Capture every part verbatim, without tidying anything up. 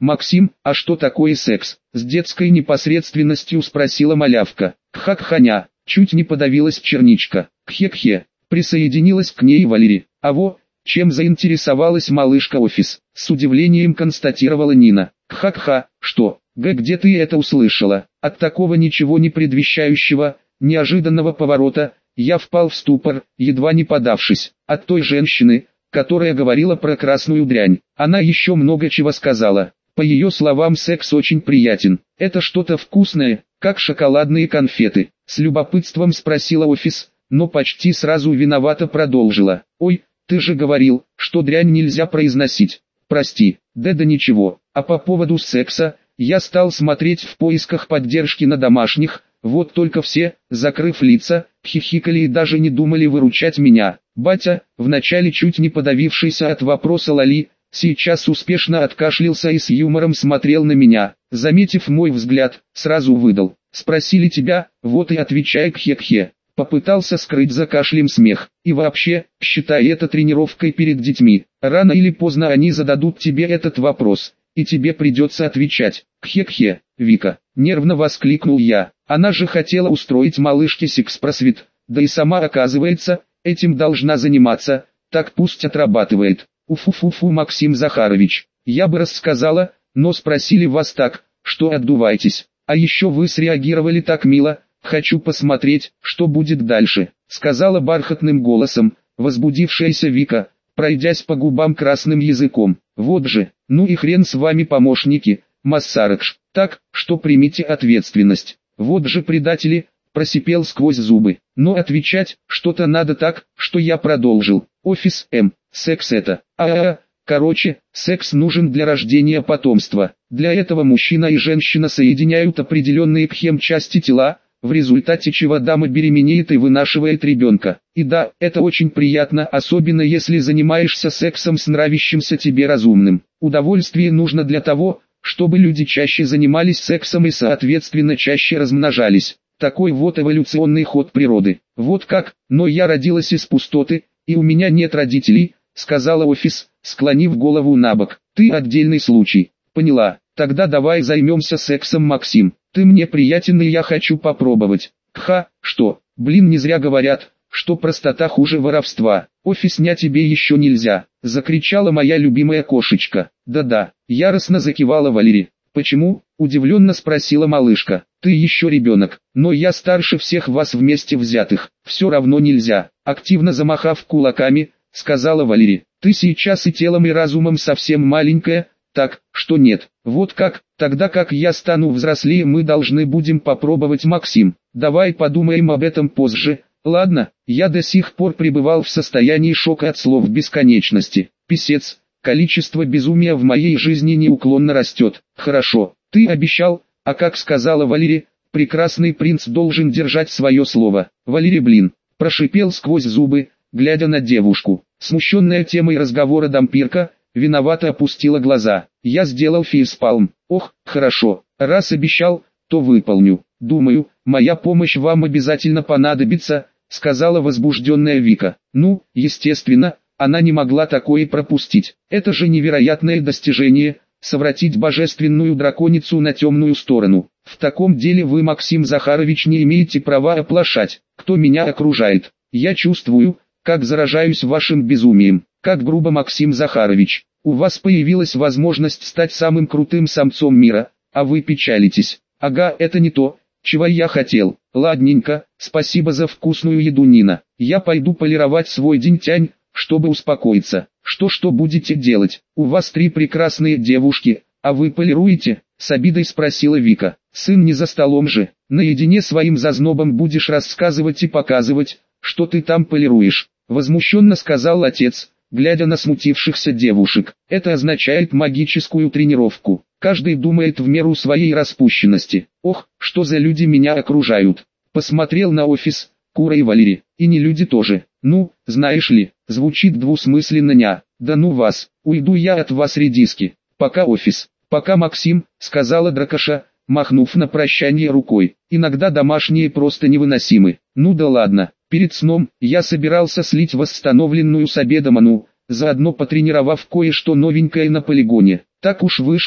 «Максим, а что такое секс?» — с детской непосредственностью спросила малявка. «Кхак-ханя», — чуть не подавилась черничка. «Кхе-кхе», — присоединилась к ней Валерия. «А во, чем заинтересовалась малышка Офис?» — с удивлением констатировала Нина. «Кхак-ха, что? Г, где ты это услышала?» От такого ничего не предвещающего, неожиданного поворота, я впал в ступор, едва не подавшись. От той женщины, которая говорила про красную дрянь. Она еще много чего сказала. По ее словам, секс очень приятен. Это что-то вкусное, как шоколадные конфеты. С любопытством спросила Офис, но почти сразу виновато продолжила. «Ой, ты же говорил, что дрянь нельзя произносить. Прости, да да ничего. А по поводу секса, я стал смотреть в поисках поддержки на домашних, вот только все, закрыв лица, хихикали и даже не думали выручать меня. Батя, вначале чуть не подавившийся от вопроса Лали, сейчас успешно откашлялся и с юмором смотрел на меня. Заметив мой взгляд, сразу выдал. «Спросили тебя, вот и отвечай кхе-кхе». Попытался скрыть за кашлем смех. «И вообще, считай это тренировкой перед детьми. Рано или поздно они зададут тебе этот вопрос, и тебе придется отвечать. Кхе-кхе, Вика», — нервно воскликнул я. Она же хотела устроить малышке секс-просвет, да и сама, оказывается, этим должна заниматься, так пусть отрабатывает. Уфу-фу-фу, Максим Захарович, я бы рассказала, но спросили вас так, что отдувайтесь. А еще вы среагировали так мило, хочу посмотреть, что будет дальше, сказала бархатным голосом, возбудившаяся Вика, пройдясь по губам красным языком. Вот же, ну и хрен с вами, помощники, Массарыч, так, что примите ответственность. Вот же предатели, просипел сквозь зубы. Но отвечать, что-то надо так, что я продолжил. Офис М, секс это, а-а-а, короче, секс нужен для рождения потомства. Для этого мужчина и женщина соединяют определенные кхем-части тела, в результате чего дама беременеет и вынашивает ребенка. И да, это очень приятно, особенно если занимаешься сексом с нравящимся тебе разумным. Удовольствие нужно для того, чтобы люди чаще занимались сексом и соответственно чаще размножались. Такой вот эволюционный ход природы. Вот как, но я родилась из пустоты, и у меня нет родителей, сказала Офис, склонив голову набок. Ты отдельный случай. Поняла, тогда давай займемся сексом, Максим. Ты мне приятен и я хочу попробовать. Ха, что, блин, не зря говорят, что простота хуже воровства. Офисня тебе еще нельзя, закричала моя любимая кошечка. Да-да, яростно закивала Валерия. Почему? Удивленно спросила малышка. Ты еще ребенок, но я старше всех вас вместе взятых. Все равно нельзя. Активно замахав кулаками, сказала Валерия. Ты сейчас и телом и разумом совсем маленькая, так, что нет. Вот как, тогда как я стану взрослее, мы должны будем попробовать, Максим. Давай подумаем об этом позже. Ладно, я до сих пор пребывал в состоянии шока от слов бесконечности. Писец, количество безумия в моей жизни неуклонно растет. Хорошо, ты обещал, а как сказала Валерия, прекрасный принц должен держать свое слово. Валерия, блин, прошипел сквозь зубы, глядя на девушку. Смущенная темой разговора дампирка, виновато опустила глаза. Я сделал фейспалм. Ох, хорошо, раз обещал, то выполню. Думаю, моя помощь вам обязательно понадобится, сказала возбужденная Вика. Ну, естественно, она не могла такое пропустить. Это же невероятное достижение, совратить божественную драконицу на темную сторону. В таком деле вы, Максим Захарович, не имеете права оплошать. Кто меня окружает? Я чувствую, как заражаюсь вашим безумием. Как грубо, Максим Захарович. У вас появилась возможность стать самым крутым самцом мира, а вы печалитесь. Ага, это не то, чего я хотел. Ладненько, спасибо за вкусную еду, Нина. Я пойду полировать свой динь-тянь, чтобы успокоиться. Что-что будете делать? У вас три прекрасные девушки, а вы полируете? С обидой спросила Вика. Сын, не за столом же. Наедине своим зазнобом будешь рассказывать и показывать, что ты там полируешь. Возмущенно сказал отец, глядя на смутившихся девушек. Это означает магическую тренировку. Каждый думает в меру своей распущенности. Ох, что за люди меня окружают. Посмотрел на Офис, Кура и Валерия. И не люди тоже. Ну, знаешь ли, звучит двусмысленно, ня. Да ну вас, уйду я от вас, редиски. Пока, Офис. Пока, Максим, сказала Дракоша, махнув на прощание рукой. Иногда домашние просто невыносимы. Ну да ладно. Перед сном я собирался слить восстановленную с обеда ману, заодно потренировав кое-что новенькое на полигоне. Так уж вышло,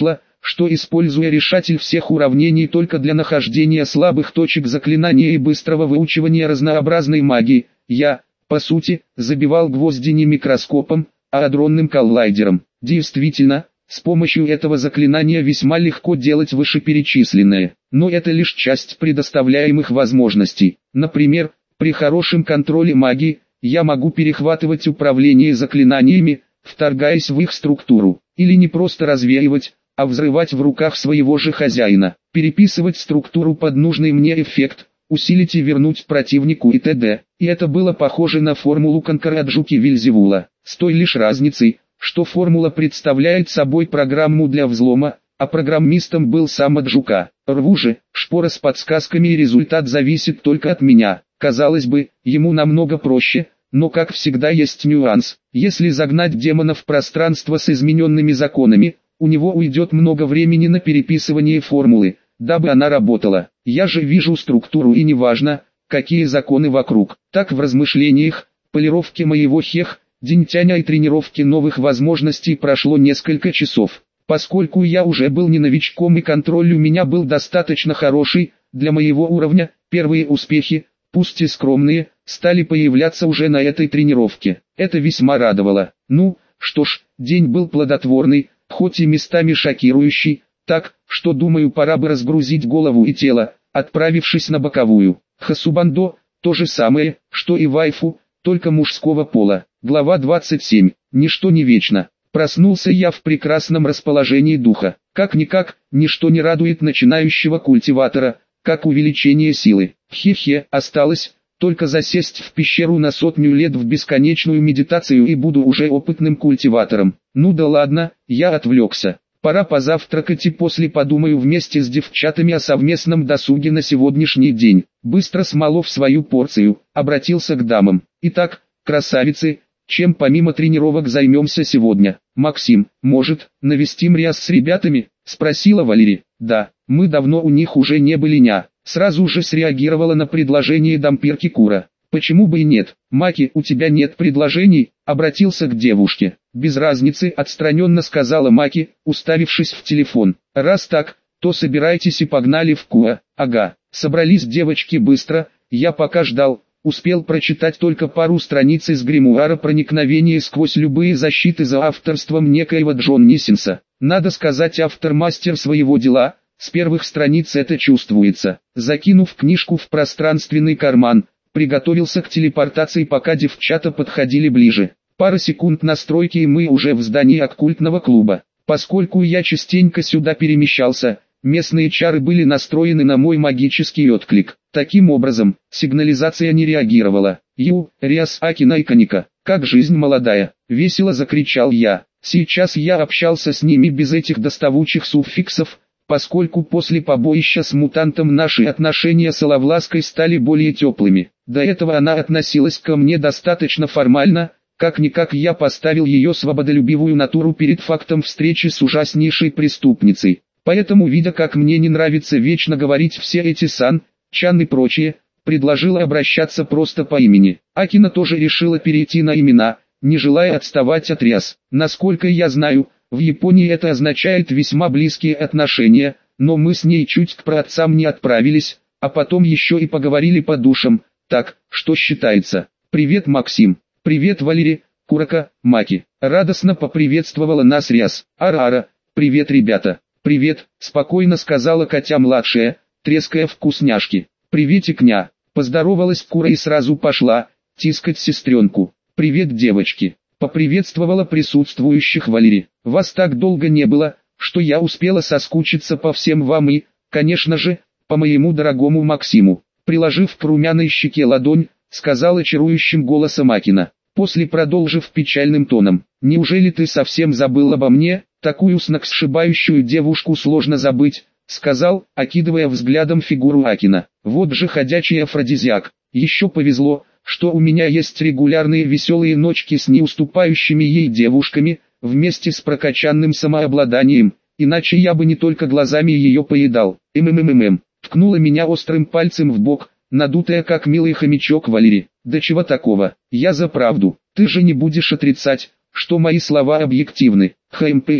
что используя решатель всех уравнений только для нахождения слабых точек заклинания и быстрого выучивания разнообразной магии, я, по сути, забивал гвозди не микроскопом, а адронным коллайдером. Действительно, с помощью этого заклинания весьма легко делать вышеперечисленное, но это лишь часть предоставляемых возможностей. Например, при хорошем контроле магии, я могу перехватывать управление заклинаниями, вторгаясь в их структуру, или не просто развеивать, а взрывать в руках своего же хозяина, переписывать структуру под нужный мне эффект, усилить и вернуть противнику и т.д. И это было похоже на формулу Конкораджуки Вильзевула, с той лишь разницей, что формула представляет собой программу для взлома, а программистом был сам Аджука. Рву же, шпора с подсказками и результат зависит только от меня. Казалось бы, ему намного проще, но как всегда есть нюанс. Если загнать демона в пространство с измененными законами, у него уйдет много времени на переписывание формулы, дабы она работала. Я же вижу структуру и неважно, какие законы вокруг. Так в размышлениях, полировке моего хех, динтяня и тренировке новых возможностей прошло несколько часов. Поскольку я уже был не новичком и контроль у меня был достаточно хороший, для моего уровня, первые успехи, пусть и скромные, стали появляться уже на этой тренировке. Это весьма радовало. Ну, что ж, день был плодотворный, хоть и местами шокирующий, так, что думаю пора бы разгрузить голову и тело, отправившись на боковую. Хасубандо, то же самое, что и вайфу, только мужского пола. Глава двадцать семь. Ничто не вечно. Проснулся я в прекрасном расположении духа. Как-никак, ничто не радует начинающего культиватора, как увеличение силы. Хе-хе, осталось только засесть в пещеру на сотню лет в бесконечную медитацию и буду уже опытным культиватором. Ну да ладно, я отвлекся. Пора позавтракать и после подумаю вместе с девчатами о совместном досуге на сегодняшний день. Быстро смолов свою порцию, обратился к дамам. Итак, красавицы, чем помимо тренировок займемся сегодня? Максим, может, навестим Риас с ребятами? Спросила Валерия. Да, мы давно у них уже не были ня. Сразу же среагировала на предложение дампирки Кура. Почему бы и нет? Маки, у тебя нет предложений? Обратился к девушке. Без разницы, отстраненно сказала Маки, уставившись в телефон. Раз так, то собирайтесь и погнали в Куа. Ага, собрались девочки быстро, я пока ждал. Успел прочитать только пару страниц из гримуара проникновения сквозь любые защиты за авторством некоего Джон Ниссенса. Надо сказать, автор мастер своего дела, с первых страниц это чувствуется. Закинув книжку в пространственный карман, приготовился к телепортации, пока девчата подходили ближе. Пара секунд настройки и мы уже в здании оккультного клуба. Поскольку я частенько сюда перемещался, местные чары были настроены на мой магический отклик. Таким образом, сигнализация не реагировала. «Ю, Риас Акина и Каника, как жизнь молодая!» — весело закричал я. Сейчас я общался с ними без этих доставучих суффиксов, поскольку после побоища с мутантом наши отношения с Аловлаской стали более теплыми. До этого она относилась ко мне достаточно формально, как-никак я поставил ее свободолюбивую натуру перед фактом встречи с ужаснейшей преступницей. Поэтому, видя, как мне не нравится вечно говорить все эти сан, чан и прочее, предложила обращаться просто по имени. Акина тоже решила перейти на имена, не желая отставать от Риас. Насколько я знаю, в Японии это означает весьма близкие отношения, но мы с ней чуть к праотцам не отправились, а потом еще и поговорили по душам. Так, что считается? Привет, Максим. Привет, Валерия, Курака, Маки. Радостно поприветствовала нас Риас. Ара-ара, привет, ребята. Привет, спокойно сказала Катя-младшая, треская вкусняшки. Приветик, ня. Поздоровалась Кура и сразу пошла тискать сестренку. Привет, девочки. Поприветствовала присутствующих Валерия. Вас так долго не было, что я успела соскучиться по всем вам и, конечно же, по моему дорогому Максиму. Приложив к румяной щеке ладонь, сказала чарующим голосом Акина. После продолжив печальным тоном. Неужели ты совсем забыл обо мне? Такую сногсшибающую девушку сложно забыть, сказал, окидывая взглядом фигуру Акина. Вот же ходячий афродизиак. Еще повезло, что у меня есть регулярные веселые ночки с неуступающими ей девушками, вместе с прокачанным самообладанием, иначе я бы не только глазами ее поедал. ММММ. Ткнула меня острым пальцем в бок, надутая как милый хомячок Валерия. Да чего такого? Я за правду. Ты же не будешь отрицать, что мои слова объективны. ХМПФ.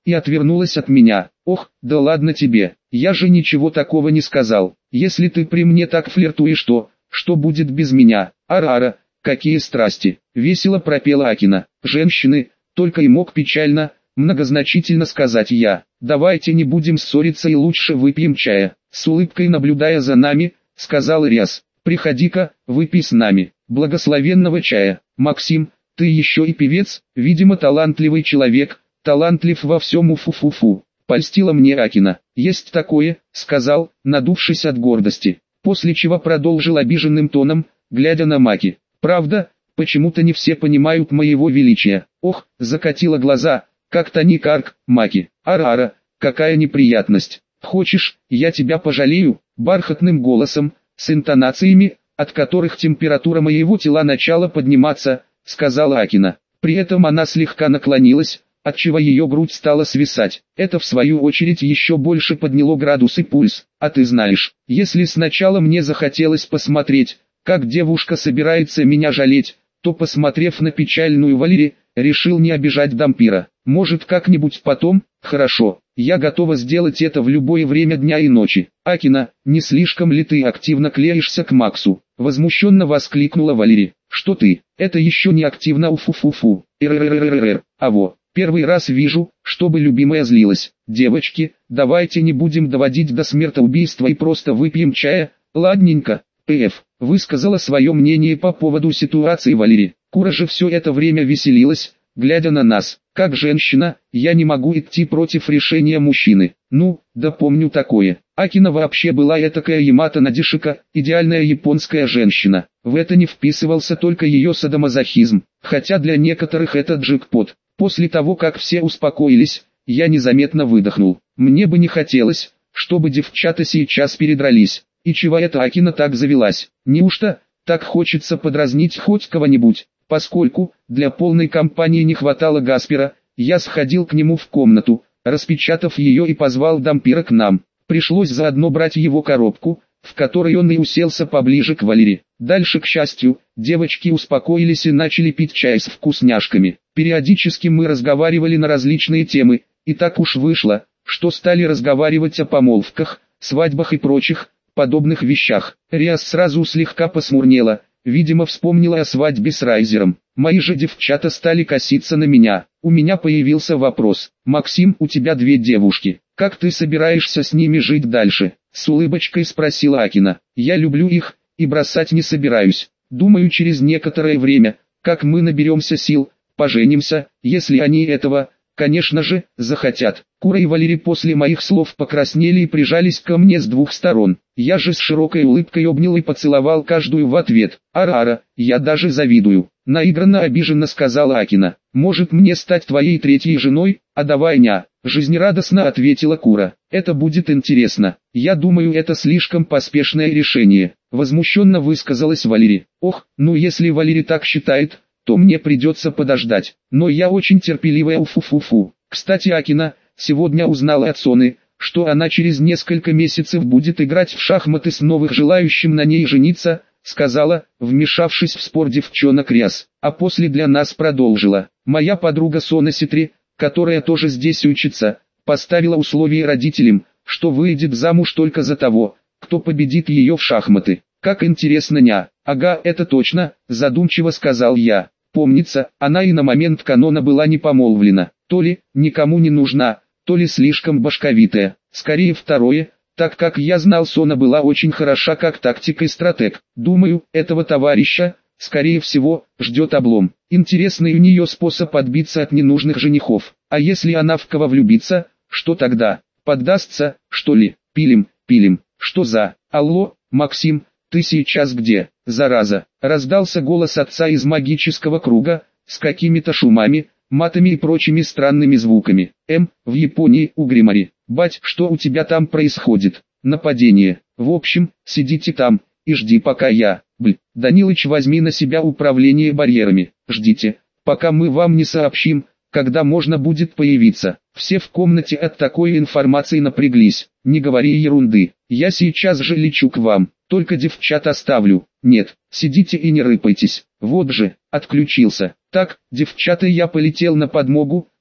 и отвернулась от меня. Ох, да ладно тебе, я же ничего такого не сказал. Если ты при мне так флиртуешь, то, что будет без меня? Ара-ара, какие страсти, весело пропела Акина. Женщины, только и мог печально, многозначительно сказать я. Давайте не будем ссориться и лучше выпьем чая. С улыбкой наблюдая за нами, сказал Риас. Приходи-ка, выпей с нами. Благословенного чая. Максим, ты еще и певец, видимо талантливый человек, талантлив во всем уфу-фу-фу. Польстила мне Акина. Есть такое, сказал, надувшись от гордости. После чего продолжил обиженным тоном, глядя на Маки. Правда, почему-то не все понимают моего величия. Ох, закатила глаза, как-то не карк, Маки. Ара-ара, какая неприятность. Хочешь, я тебя пожалею? Бархатным голосом, с интонациями, от которых температура моего тела начала подниматься, сказала Акина. При этом она слегка наклонилась, отчего ее грудь стала свисать. Это в свою очередь еще больше подняло градус и пульс. А ты знаешь, если сначала мне захотелось посмотреть, как девушка собирается меня жалеть, то, посмотрев на печальную Валери, решил не обижать дампира. Может, как-нибудь потом? Хорошо, я готова сделать это в любое время дня и ночи. Акина, не слишком ли ты активно клеишься к Максу? Возмущенно воскликнула Валери. Что ты? Это еще не активно, уфу-фу-фу. Р-р-р-р-р. А во, первый раз вижу, чтобы любимая злилась. Девочки, давайте не будем доводить до смертоубийства и просто выпьем чая, ладненько. П.Ф. высказала свое мнение по поводу ситуации Валери. Кура же все это время веселилась, глядя на нас. Как женщина, я не могу идти против решения мужчины. Ну, да помню такое. Акина вообще была этакая Ямато Надешика, идеальная японская женщина. В это не вписывался только ее садомазохизм, хотя для некоторых это джекпот. После того, как все успокоились, я незаметно выдохнул. Мне бы не хотелось, чтобы девчата сейчас передрались. И чего это Акина так завелась? Неужто так хочется подразнить хоть кого-нибудь? Поскольку для полной компании не хватало Гаспера, я сходил к нему в комнату, распечатав ее и позвал дампира к нам. Пришлось заодно брать его коробку, в которой он и уселся поближе к Валери. Дальше, к счастью, девочки успокоились и начали пить чай с вкусняшками. Периодически мы разговаривали на различные темы, и так уж вышло, что стали разговаривать о помолвках, свадьбах и прочих подобных вещах. Риас сразу слегка посмурнела, видимо вспомнила о свадьбе с Райзером. Мои же девчата стали коситься на меня. У меня появился вопрос. Максим, у тебя две девушки. Как ты собираешься с ними жить дальше? С улыбочкой спросила Акина. Я люблю их, и бросать не собираюсь. Думаю, через некоторое время, как мы наберемся сил, поженимся, если они этого, конечно же, захотят. Кура и Валери после моих слов покраснели и прижались ко мне с двух сторон. Я же с широкой улыбкой обнял и поцеловал каждую в ответ. Ара-ара, я даже завидую. Наигранно обиженно сказала Акина. Может мне стать твоей третьей женой, а давай ня. Жизнерадостно ответила Кура. Это будет интересно. Я думаю, это слишком поспешное решение. Возмущенно высказалась Валери. Ох, ну если Валери так считает, то мне придется подождать. Но я очень терпеливая, уфу-фу-фу. Кстати, Акина сегодня узнала от Соны, что она через несколько месяцев будет играть в шахматы с новых желающим на ней жениться, сказала, вмешавшись в спор девчонок Риас. А после для нас продолжила. Моя подруга Сона Ситри, которая тоже здесь учится, поставила условие родителям, что выйдет замуж только за того, кто победит ее в шахматы. Как интересно, ня. Ага, это точно, задумчиво сказал я. Помнится, она и на момент канона была не помолвлена. То ли никому не нужна, то ли слишком башковитая. Скорее второе, так как я знал, Сона была очень хороша как тактик и стратег. Думаю, этого товарища, скорее всего, ждет облом. Интересный у нее способ отбиться от ненужных женихов. А если она в кого влюбится, что тогда? Поддастся, что ли? Пилим, пилим. Что за? Алло, Максим, ты сейчас где? Зараза. Раздался голос отца из магического круга, с какими-то шумами, матами и прочими странными звуками. М, в Японии, у Гримари. Бать, что у тебя там происходит? Нападение. В общем, сидите там, и жди пока я. Бль, Данилыч, возьми на себя управление барьерами. Ждите, пока мы вам не сообщим, когда можно будет появиться. Все в комнате от такой информации напряглись. Не говори ерунды. Я сейчас же лечу к вам. Только девчат оставлю. Нет, сидите и не рыпайтесь. Вот же, отключился. Так, девчата, я полетел на подмогу.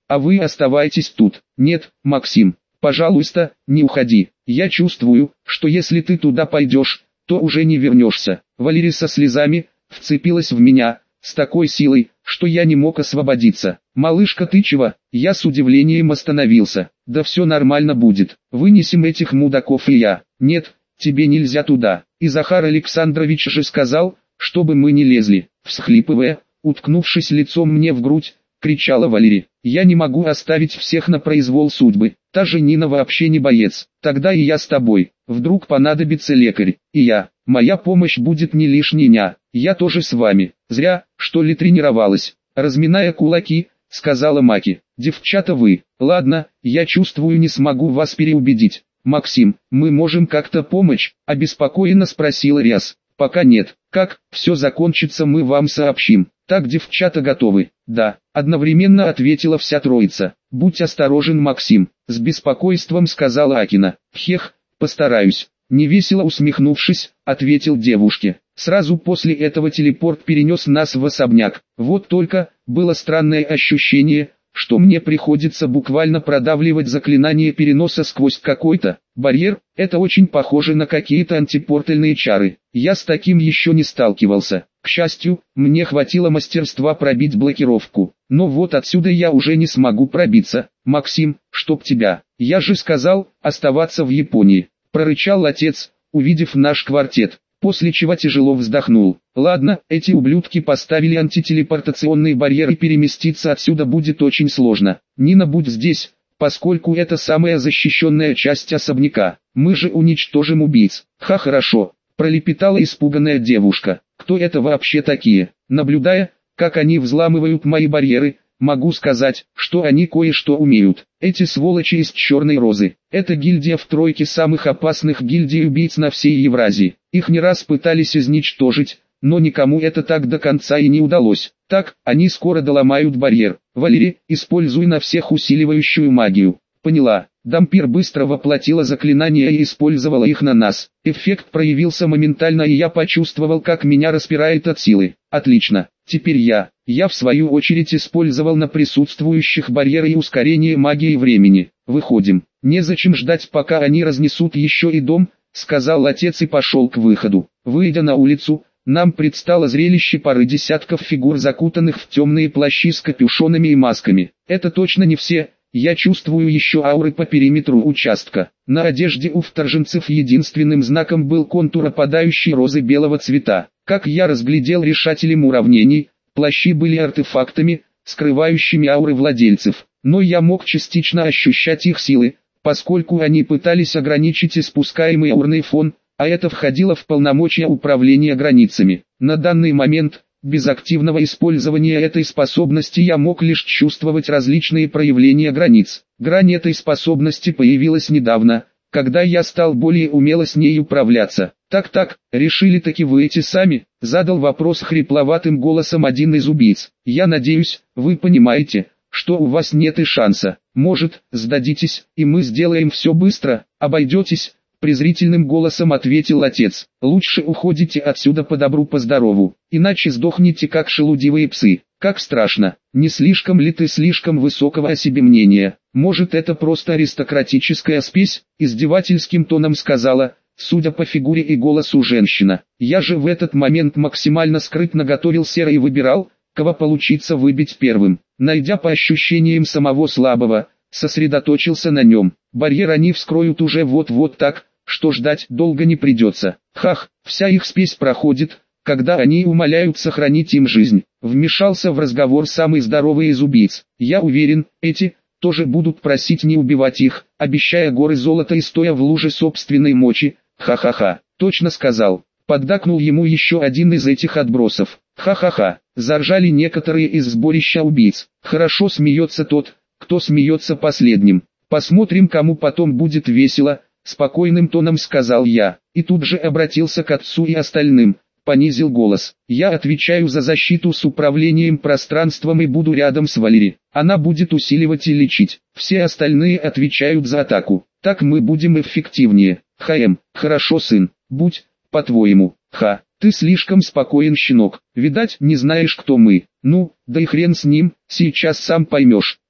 а вы оставайтесь тут. Нет, Максим, пожалуйста, не уходи. Я чувствую, что если ты туда пойдешь, то уже не вернешься. Валерия со слезами вцепилась в меня, с такой силой, что я не мог освободиться. «Малышка, ты чего?» Я с удивлением остановился. «Да все нормально будет. Вынесем этих мудаков и я». «Нет, тебе нельзя туда. И Захар Александрович же сказал, чтобы мы не лезли». Всхлипывая, уткнувшись лицом мне в грудь, кричала Валерия. «Я не могу оставить всех на произвол судьбы. Та же Нина вообще не боец. Тогда и я с тобой. Вдруг понадобится лекарь. И я. Моя помощь будет не лишняя. Я тоже с вами. Зря, что ли, тренировалась». Разминая кулаки, сказала Маки. «Девчата вы. Ладно, я чувствую, не смогу вас переубедить. Максим, мы можем как-то помочь?» Обеспокоенно спросила Ряс. «Пока нет. Как все закончится, мы вам сообщим». «Так девчата готовы?» «Да», одновременно ответила вся троица. «Будь осторожен, Максим», с беспокойством сказала Акина. «Хех, постараюсь». Невесело усмехнувшись, ответил девушке. Сразу после этого телепорт перенес нас в особняк. Вот только, было странное ощущение, что мне приходится буквально продавливать заклинание переноса сквозь какой-то барьер. Это очень похоже на какие-то антипортальные чары. Я с таким еще не сталкивался. К счастью, мне хватило мастерства пробить блокировку. Но вот отсюда я уже не смогу пробиться. «Максим, чтоб тебя, я же сказал, оставаться в Японии», прорычал отец, увидев наш квартет, после чего тяжело вздохнул. «Ладно, эти ублюдки поставили антителепортационный барьер, и переместиться отсюда будет очень сложно. Нина, будь здесь, поскольку это самая защищенная часть особняка. Мы же уничтожим убийц». «Ха, хорошо», пролепетала испуганная девушка. «Кто это вообще такие?» Наблюдая, как они взламывают мои барьеры, могу сказать, что они кое-что умеют. Эти сволочи из Черной Розы. Это гильдия в тройке самых опасных гильдий убийц на всей Евразии. Их не раз пытались изничтожить, но никому это так до конца и не удалось. Так, они скоро доломают барьер. Валерия, используй на всех усиливающую магию. Поняла. Дампир быстро воплотила заклинания и использовала их на нас. Эффект проявился моментально, и я почувствовал, как меня распирает от силы. Отлично. Теперь я. Я в свою очередь использовал на присутствующих барьеры и ускорение магии времени. Выходим. Незачем ждать, пока они разнесут еще и дом, сказал отец и пошел к выходу. Выйдя на улицу, нам предстало зрелище пары десятков фигур, закутанных в темные плащи с капюшонами и масками. Это точно не все. Я чувствую еще ауры по периметру участка. На одежде у вторженцев единственным знаком был контур опадающей розы белого цвета. Как я разглядел решателем уравнений, плащи были артефактами, скрывающими ауры владельцев. Но я мог частично ощущать их силы, поскольку они пытались ограничить испускаемый аурный фон, а это входило в полномочия управления границами. На данный момент, без активного использования этой способности, я мог лишь чувствовать различные проявления границ. Грань этой способности появилась недавно, когда я стал более умело с ней управляться. «Так-так, решили таки выйти сами?» — задал вопрос хрипловатым голосом один из убийц. «Я надеюсь, вы понимаете, что у вас нет и шанса. Может, сдадитесь, и мы сделаем все быстро, обойдетесь?» Презрительным голосом ответил отец. «Лучше уходите отсюда по добру по здорову, иначе сдохнете как шелудивые псы». «Как страшно, не слишком ли ты слишком высокого о себе мнения? Может, это просто аристократическая спесь?» Издевательским тоном сказала, судя по фигуре и голосу, женщина. Я же в этот момент максимально скрытно готовился и выбирал, кого получится выбить первым. Найдя по ощущениям самого слабого, сосредоточился на нем. Барьер они вскроют уже вот-вот, так что ждать долго не придется. Хах, вся их спесь проходит, когда они умоляют сохранить им жизнь. Вмешался в разговор самый здоровый из убийц. Я уверен, эти тоже будут просить не убивать их, обещая горы золота и стоя в луже собственной мочи. Ха-ха-ха, точно сказал. Поддакнул ему еще один из этих отбросов. Ха-ха-ха, заржали некоторые из сборища убийц. Хорошо смеется тот, кто смеется последним. Посмотрим, кому потом будет весело, спокойным тоном сказал я, и тут же обратился к отцу и остальным, понизил голос. Я отвечаю за защиту с управлением пространством и буду рядом с Валерией. Она будет усиливать и лечить. Все остальные отвечают за атаку. Так мы будем эффективнее. Хаем, хорошо, сын, будь, по-твоему. Ха, ты слишком спокоен, щенок. Видать, не знаешь, кто мы. Ну, да и хрен с ним, сейчас сам поймешь.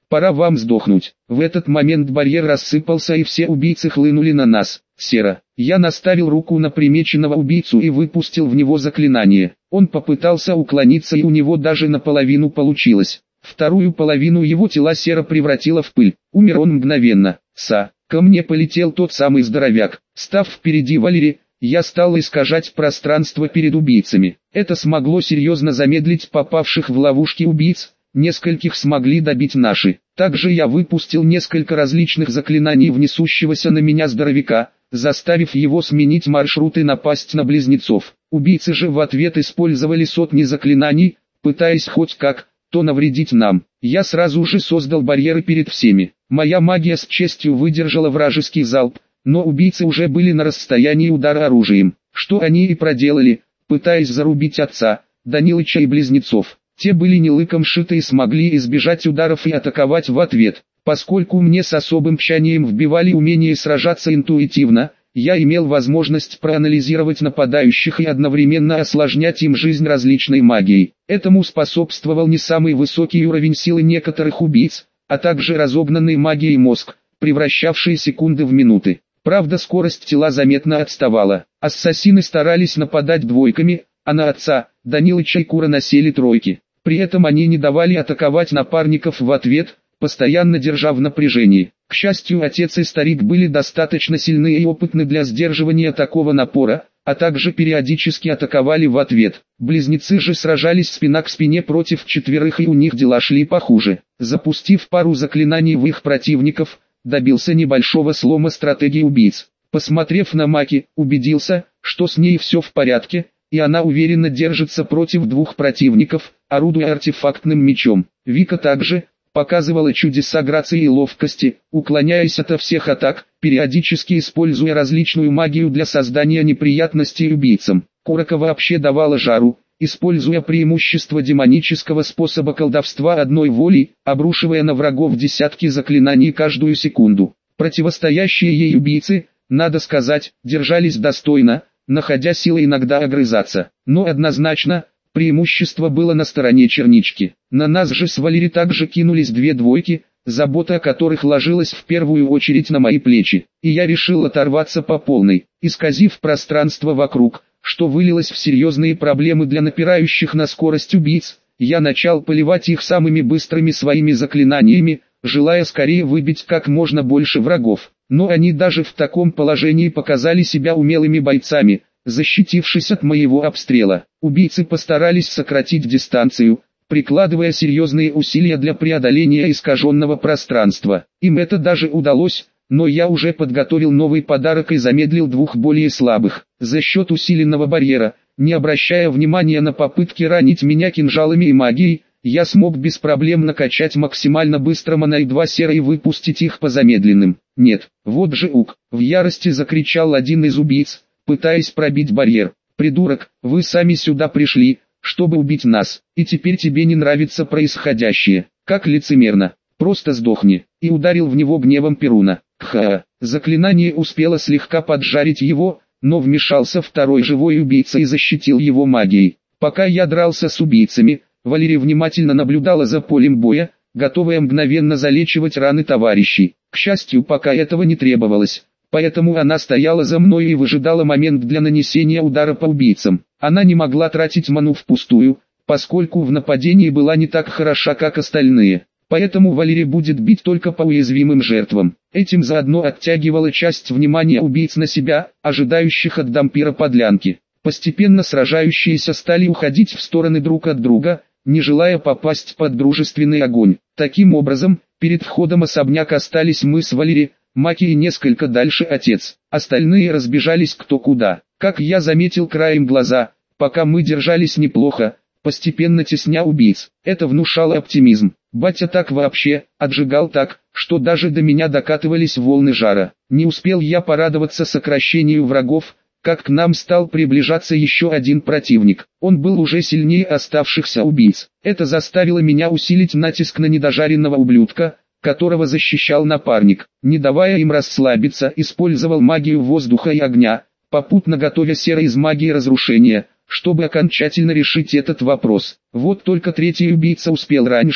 пора вам сдохнуть. В этот момент барьер рассыпался и все убийцы хлынули на нас. Сера. Я наставил руку на примеченного убийцу и выпустил в него заклинание. Он попытался уклониться и у него даже наполовину получилось. Вторую половину его тела Сера превратила в пыль. Умер он мгновенно. Са. Ко мне полетел тот самый здоровяк. Став впереди Валери, я стал искажать пространство перед убийцами. Это смогло серьезно замедлить попавших в ловушки убийц. Нескольких смогли добить наши. Также я выпустил несколько различных заклинаний в несущегося на меня здоровяка, заставив его сменить маршрут и напасть на близнецов. Убийцы же в ответ использовали сотни заклинаний, пытаясь хоть как-то навредить нам. Я сразу же создал барьеры перед всеми. Моя магия с честью выдержала вражеский залп, но убийцы уже были на расстоянии удара оружием. Что они и проделали, пытаясь зарубить отца, Данилыча и близнецов. Те были не лыком шиты и смогли избежать ударов и атаковать в ответ. Поскольку мне с особым тщанием вбивали умение сражаться интуитивно, я имел возможность проанализировать нападающих и одновременно осложнять им жизнь различной магией. Этому способствовал не самый высокий уровень силы некоторых убийц, а также разогнанный магией мозг, превращавший секунды в минуты. Правда, скорость тела заметно отставала. Ассасины старались нападать двойками, а на отца, Данилыча и Кура насели тройки. При этом они не давали атаковать напарников в ответ, постоянно держа в напряжении. К счастью, отец и старик были достаточно сильны и опытны для сдерживания такого напора, а также периодически атаковали в ответ. Близнецы же сражались спина к спине против четверых, и у них дела шли похуже. Запустив пару заклинаний в их противников, добился небольшого слома стратегии убийц. Посмотрев на Маки, убедился, что с ней все в порядке, и она уверенно держится против двух противников, орудуя артефактным мечом. Вика также показывала чудеса грации и ловкости, уклоняясь от всех атак, периодически используя различную магию для создания неприятностей убийцам. Курака вообще давала жару, используя преимущество демонического способа колдовства одной волей, обрушивая на врагов десятки заклинаний каждую секунду. Противостоящие ей убийцы, надо сказать, держались достойно, находя силы иногда огрызаться. Но однозначно, преимущество было на стороне чернички. На нас же с Валери также кинулись две двойки, забота о которых ложилась в первую очередь на мои плечи. И я решил оторваться по полной, исказив пространство вокруг, что вылилось в серьезные проблемы для напирающих на скорость убийц. Я начал поливать их самыми быстрыми своими заклинаниями, желая скорее выбить как можно больше врагов. Но они даже в таком положении показали себя умелыми бойцами, защитившись от моего обстрела. Убийцы постарались сократить дистанцию, прикладывая серьезные усилия для преодоления искаженного пространства. Им это даже удалось, но я уже подготовил новый подарок и замедлил двух более слабых. За счет усиленного барьера, не обращая внимания на попытки ранить меня кинжалами и магией, я смог без проблем накачать максимально быстро мана и два сера и выпустить их по замедленным. Нет, вот же ук, в ярости закричал один из убийц, пытаясь пробить барьер. Придурок, вы сами сюда пришли, чтобы убить нас, и теперь тебе не нравится происходящее. Как лицемерно, просто сдохни, и ударил в него гневом Перуна. Кха, заклинание успело слегка поджарить его, но вмешался второй живой убийца и защитил его магией. Пока я дрался с убийцами, Валерия внимательно наблюдала за полем боя, готовая мгновенно залечивать раны товарищей. К счастью, пока этого не требовалось, поэтому она стояла за мной и выжидала момент для нанесения удара по убийцам. Она не могла тратить ману впустую, поскольку в нападении была не так хороша, как остальные. Поэтому Валерия будет бить только по уязвимым жертвам. Этим заодно оттягивала часть внимания убийц на себя, ожидающих от дампира подлянки. Постепенно сражающиеся стали уходить в стороны друг от друга, не желая попасть под дружественный огонь. Таким образом, перед входом особняк остались мы с Валери, Маки и несколько дальше отец. Остальные разбежались кто куда. Как я заметил краем глаза, пока мы держались неплохо, постепенно тесня убийц. Это внушало оптимизм. Батя так вообще, отжигал так, что даже до меня докатывались волны жара. Не успел я порадоваться сокращению врагов, как к нам стал приближаться еще один противник. Он был уже сильнее оставшихся убийц. Это заставило меня усилить натиск на недожаренного ублюдка, которого защищал напарник. Не давая им расслабиться, использовал магию воздуха и огня, попутно готовя сера из магии разрушения, чтобы окончательно решить этот вопрос. Вот только третий убийца успел раньше,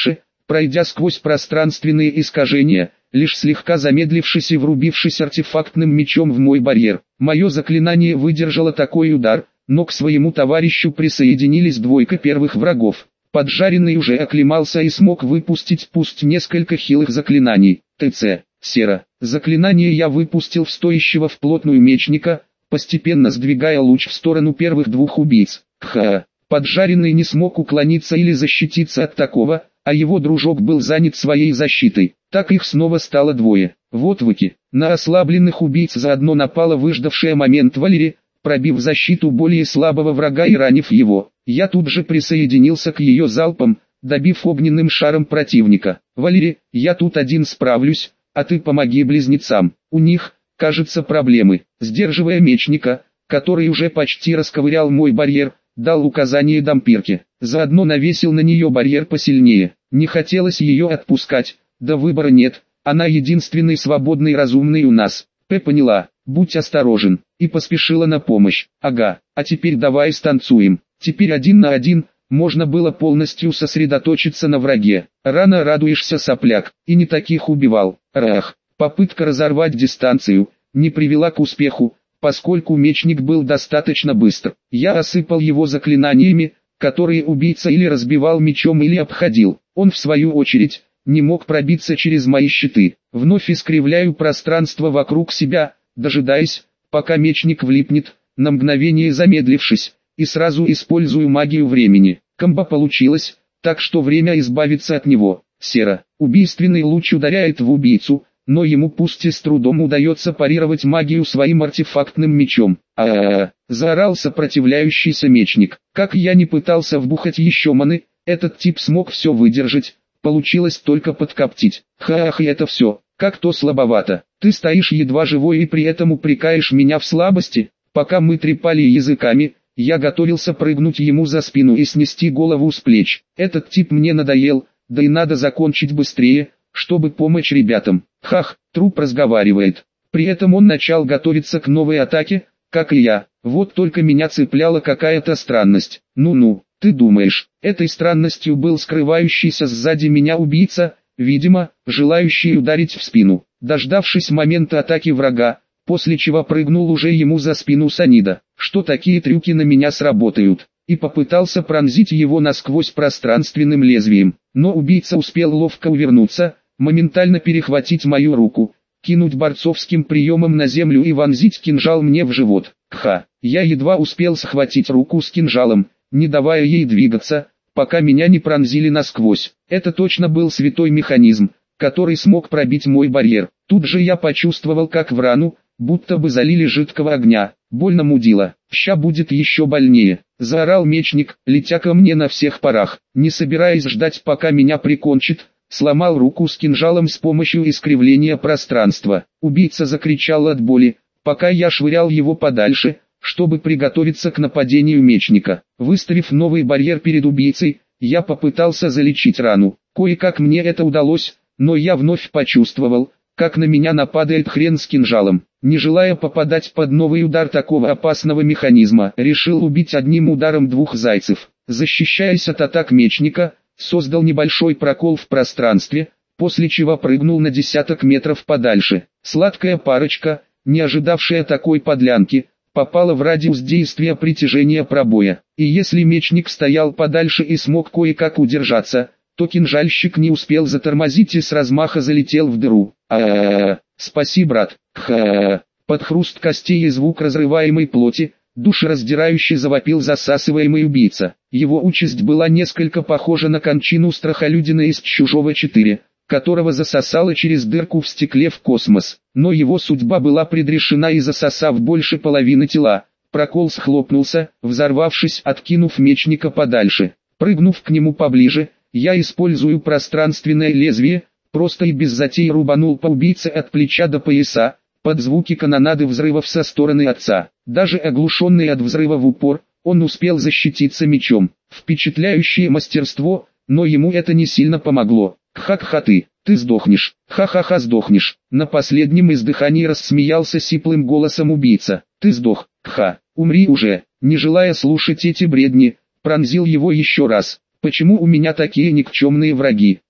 пройдя сквозь пространственные искажения, лишь слегка замедлившись и врубившись артефактным мечом в мой барьер. Мое заклинание выдержало такой удар, но к своему товарищу присоединились двойка первых врагов. Поджаренный уже оклемался и смог выпустить пусть несколько хилых заклинаний. ТЦ. Сера. Заклинание я выпустил в стоящего вплотную мечника, постепенно сдвигая луч в сторону первых двух убийц. Ха. Поджаренный не смог уклониться или защититься от такого, а его дружок был занят своей защитой. Так их снова стало двое. Вот выки. На ослабленных убийц заодно напала выждавшая момент Валери, пробив защиту более слабого врага и ранив его. Я тут же присоединился к ее залпам, добив огненным шаром противника. «Валери, я тут один справлюсь, а ты помоги близнецам. У них, кажется, проблемы». Сдерживая мечника, который уже почти расковырял мой барьер, дал указание дампирке. Заодно навесил на нее барьер посильнее. Не хотелось ее отпускать, да выбора нет, она единственный свободный разумный у нас. П поняла, будь осторожен, и поспешила на помощь. Ага, а теперь давай станцуем. Теперь один на один, можно было полностью сосредоточиться на враге. Рано радуешься, сопляк, и не таких убивал. Рах, попытка разорвать дистанцию, не привела к успеху, поскольку мечник был достаточно быстр. Я осыпал его заклинаниями, которые убийца или разбивал мечом, или обходил. Он в свою очередь не мог пробиться через мои щиты. Вновь искривляю пространство вокруг себя, дожидаясь, пока мечник влипнет, на мгновение замедлившись, и сразу использую магию времени. Комбо получилось, так что время избавиться от него. Сера. Убийственный луч ударяет в убийцу, но ему пусть и с трудом удается парировать магию своим артефактным мечом. А-а-а, заорал сопротивляющийся мечник. Как я не пытался вбухать еще маны, этот тип смог все выдержать, получилось только подкоптить. Ха-ах, и это все, как-то слабовато. Ты стоишь едва живой и при этом упрекаешь меня в слабости. Пока мы трепали языками, я готовился прыгнуть ему за спину и снести голову с плеч. Этот тип мне надоел, да и надо закончить быстрее, чтобы помочь ребятам. Хах, труп разговаривает. При этом он начал готовиться к новой атаке, как и я. Вот только меня цепляла какая-то странность. Ну-ну, ты думаешь, этой странностью был скрывающийся сзади меня убийца, видимо, желающий ударить в спину. Дождавшись момента атаки врага, после чего прыгнул уже ему за спину Санида, что такие трюки на меня сработают, и попытался пронзить его насквозь пространственным лезвием. Но убийца успел ловко увернуться, моментально перехватить мою руку, кинуть борцовским приемом на землю и вонзить кинжал мне в живот. Ха, я едва успел схватить руку с кинжалом, не давая ей двигаться, пока меня не пронзили насквозь. Это точно был святой механизм, который смог пробить мой барьер. Тут же я почувствовал, как в рану, будто бы залили жидкого огня. Больно мудило. Ща будет еще больнее. Заорал мечник, летя ко мне на всех парах. Не собираясь ждать, пока меня прикончит, сломал руку с кинжалом с помощью искривления пространства. Убийца закричал от боли, пока я швырял его подальше, чтобы приготовиться к нападению мечника. Выставив новый барьер перед убийцей, я попытался залечить рану. Кое-как мне это удалось, но я вновь почувствовал, как на меня нападает хрен с кинжалом. Не желая попадать под новый удар такого опасного механизма, решил убить одним ударом двух зайцев. Защищаясь от атак мечника, создал небольшой прокол в пространстве, после чего прыгнул на десяток метров подальше. Сладкая парочка, не ожидавшая такой подлянки, попала в радиус действия притяжения пробоя. И если мечник стоял подальше и смог кое-как удержаться, то кинжальщик не успел затормозить и с размаха залетел в дыру. А-а-а, спаси, брат. Ха-а-а. Под хруст костей и звук разрываемой плоти, душераздирающе завопил засасываемый убийца. Его участь была несколько похожа на кончину страхолюдина из «Чужого четыре», которого засосало через дырку в стекле в космос. Но его судьба была предрешена, и засосав больше половины тела, прокол схлопнулся, взорвавшись, откинув мечника подальше. Прыгнув к нему поближе, я использую пространственное лезвие, просто и без затей рубанул по убийце от плеча до пояса, под звуки канонады взрывов со стороны отца. Даже оглушенный от взрыва в упор, он успел защититься мечом. Впечатляющее мастерство, но ему это не сильно помогло. Ха-ха ты, ты сдохнешь, ха-ха-ха сдохнешь. На последнем издыхании рассмеялся сиплым голосом убийца. Ты сдох, ха, умри уже. Не желая слушать эти бредни, пронзил его еще раз. Почему у меня такие никчемные враги?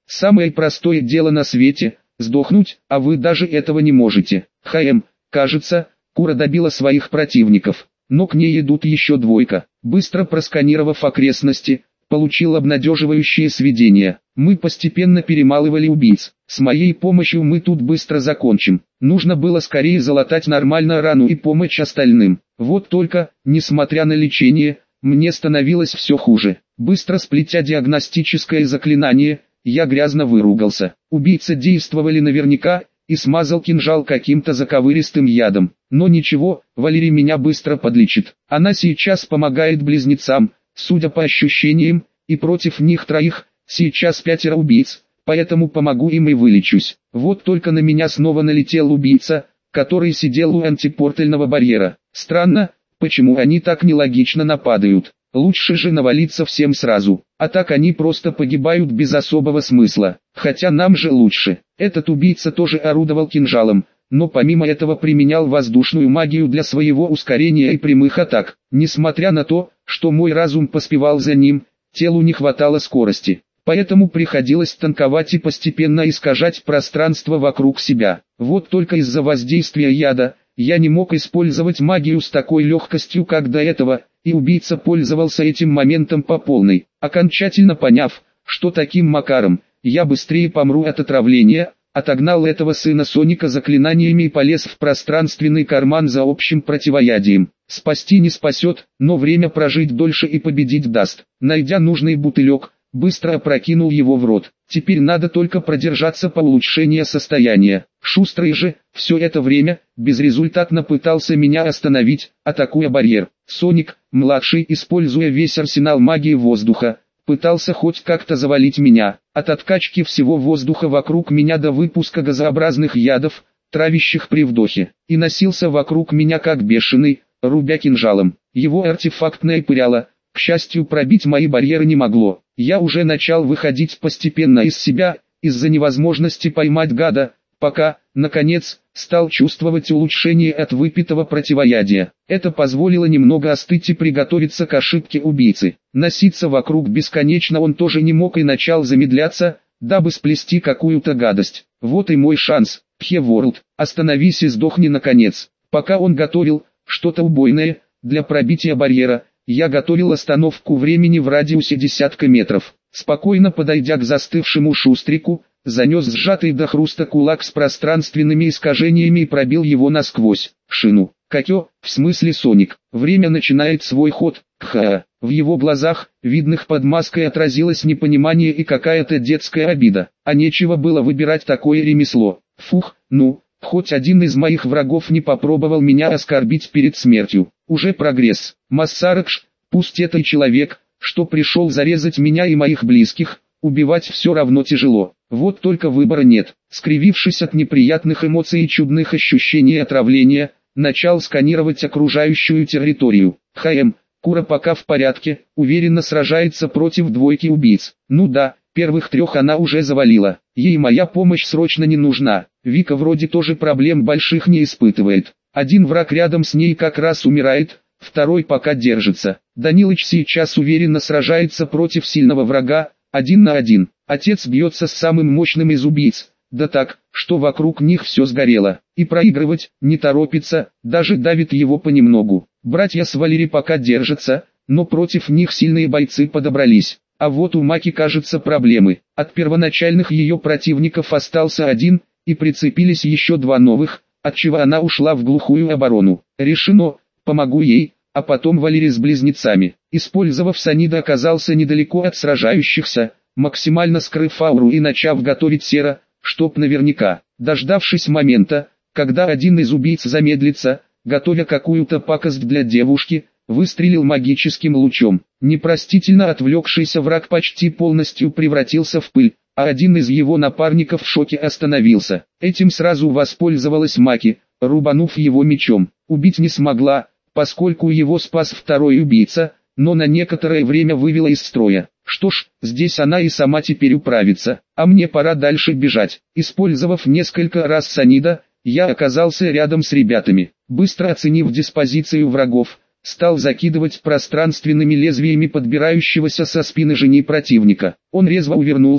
Самое простое дело на свете – сдохнуть, а вы даже этого не можете. ХМ, кажется, Кура добила своих противников, но к ней идут еще двойка. Быстро просканировав окрестности, получил обнадеживающее сведения. Мы постепенно перемалывали убийц. С моей помощью мы тут быстро закончим. Нужно было скорее залатать нормально рану и помочь остальным. Вот только, несмотря на лечение, мне становилось все хуже. Быстро сплетя диагностическое заклинание, я грязно выругался. Убийцы действовали наверняка, и смазал кинжал каким-то заковыристым ядом. Но ничего, Валерий меня быстро подлечит. Она сейчас помогает близнецам, судя по ощущениям, и против них троих, сейчас пятеро убийц, поэтому помогу им и вылечусь. Вот только на меня снова налетел убийца, который сидел у антипортального барьера. Странно, почему они так нелогично нападают. Лучше же навалиться всем сразу, а так они просто погибают без особого смысла. Хотя нам же лучше. Этот убийца тоже орудовал кинжалом, но помимо этого применял воздушную магию для своего ускорения и прямых атак. Несмотря на то, что мой разум поспевал за ним, телу не хватало скорости. Поэтому приходилось танковать и постепенно искажать пространство вокруг себя. Вот только из-за воздействия яда, я не мог использовать магию с такой легкостью, как до этого, и убийца пользовался этим моментом по полной. Окончательно поняв, что таким макаром, я быстрее помру от отравления, отогнал этого сына Соника заклинаниями и полез в пространственный карман за общим противоядием. Спасти не спасет, но время прожить дольше и победить даст. Найдя нужный бутылек, быстро опрокинул его в рот. Теперь надо только продержаться по улучшению состояния. Шустрый же, все это время, безрезультатно пытался меня остановить, атакуя барьер. Соник, младший, используя весь арсенал магии воздуха, пытался хоть как-то завалить меня. От откачки всего воздуха вокруг меня до выпуска газообразных ядов, травящих при вдохе, и носился вокруг меня как бешеный, рубя кинжалом. Его артефактное пыряло, к счастью, пробить мои барьеры не могло. Я уже начал выходить постепенно из себя, из-за невозможности поймать гада, пока, наконец, стал чувствовать улучшение от выпитого противоядия. Это позволило немного остыть и приготовиться к ошибке убийцы. Носиться вокруг бесконечно он тоже не мог и начал замедляться, дабы сплести какую-то гадость. Вот и мой шанс, Пхе-Ворлд, остановись и сдохни наконец. Пока он готовил что-то убойное для пробития барьера, я готовил остановку времени в радиусе десятка метров. Спокойно подойдя к застывшему шустрику, занес сжатый до хруста кулак с пространственными искажениями и пробил его насквозь. Шину. Какё, в смысле Соник? Время начинает свой ход. Кха. В его глазах, видных под маской, отразилось непонимание и какая-то детская обида. А нечего было выбирать такое ремесло. Фух, ну, хоть один из моих врагов не попробовал меня оскорбить перед смертью. Уже прогресс. Массаракш, пусть это и человек, что пришел зарезать меня и моих близких, убивать все равно тяжело. Вот только выбора нет. Скривившись от неприятных эмоций и чудных ощущений отравления, начал сканировать окружающую территорию. ХМ, Кура пока в порядке, уверенно сражается против двойки убийц. Ну да, первых трех она уже завалила. Ей моя помощь срочно не нужна. Вика вроде тоже проблем больших не испытывает. Один враг рядом с ней как раз умирает, второй пока держится. Данилыч сейчас уверенно сражается против сильного врага, один на один. Отец бьется с самым мощным из убийц, да так, что вокруг них все сгорело. И проигрывать не торопится, даже давит его понемногу. Братья с Валери пока держатся, но против них сильные бойцы подобрались. А вот у Маки, кажется, проблемы. От первоначальных ее противников остался один, и прицепились еще два новых, отчего она ушла в глухую оборону. Решено, помогу ей, а потом Валерий с близнецами. Использовав Санида, оказался недалеко от сражающихся, максимально скрыв ауру и начав готовить Сера, чтоб наверняка, дождавшись момента, когда один из убийц замедлится, готовя какую-то пакость для девушки, выстрелил магическим лучом. Непростительно отвлекшийся враг почти полностью превратился в пыль, а один из его напарников в шоке остановился. Этим сразу воспользовалась Маки, рубанув его мечом. Убить не смогла, поскольку его спас второй убийца, но на некоторое время вывела из строя. Что ж, здесь она и сама теперь управится, а мне пора дальше бежать. Использовав несколько раз Санида, я оказался рядом с ребятами. Быстро оценив диспозицию врагов, стал закидывать пространственными лезвиями подбирающегося со спины жени противника. Он резво увернулся,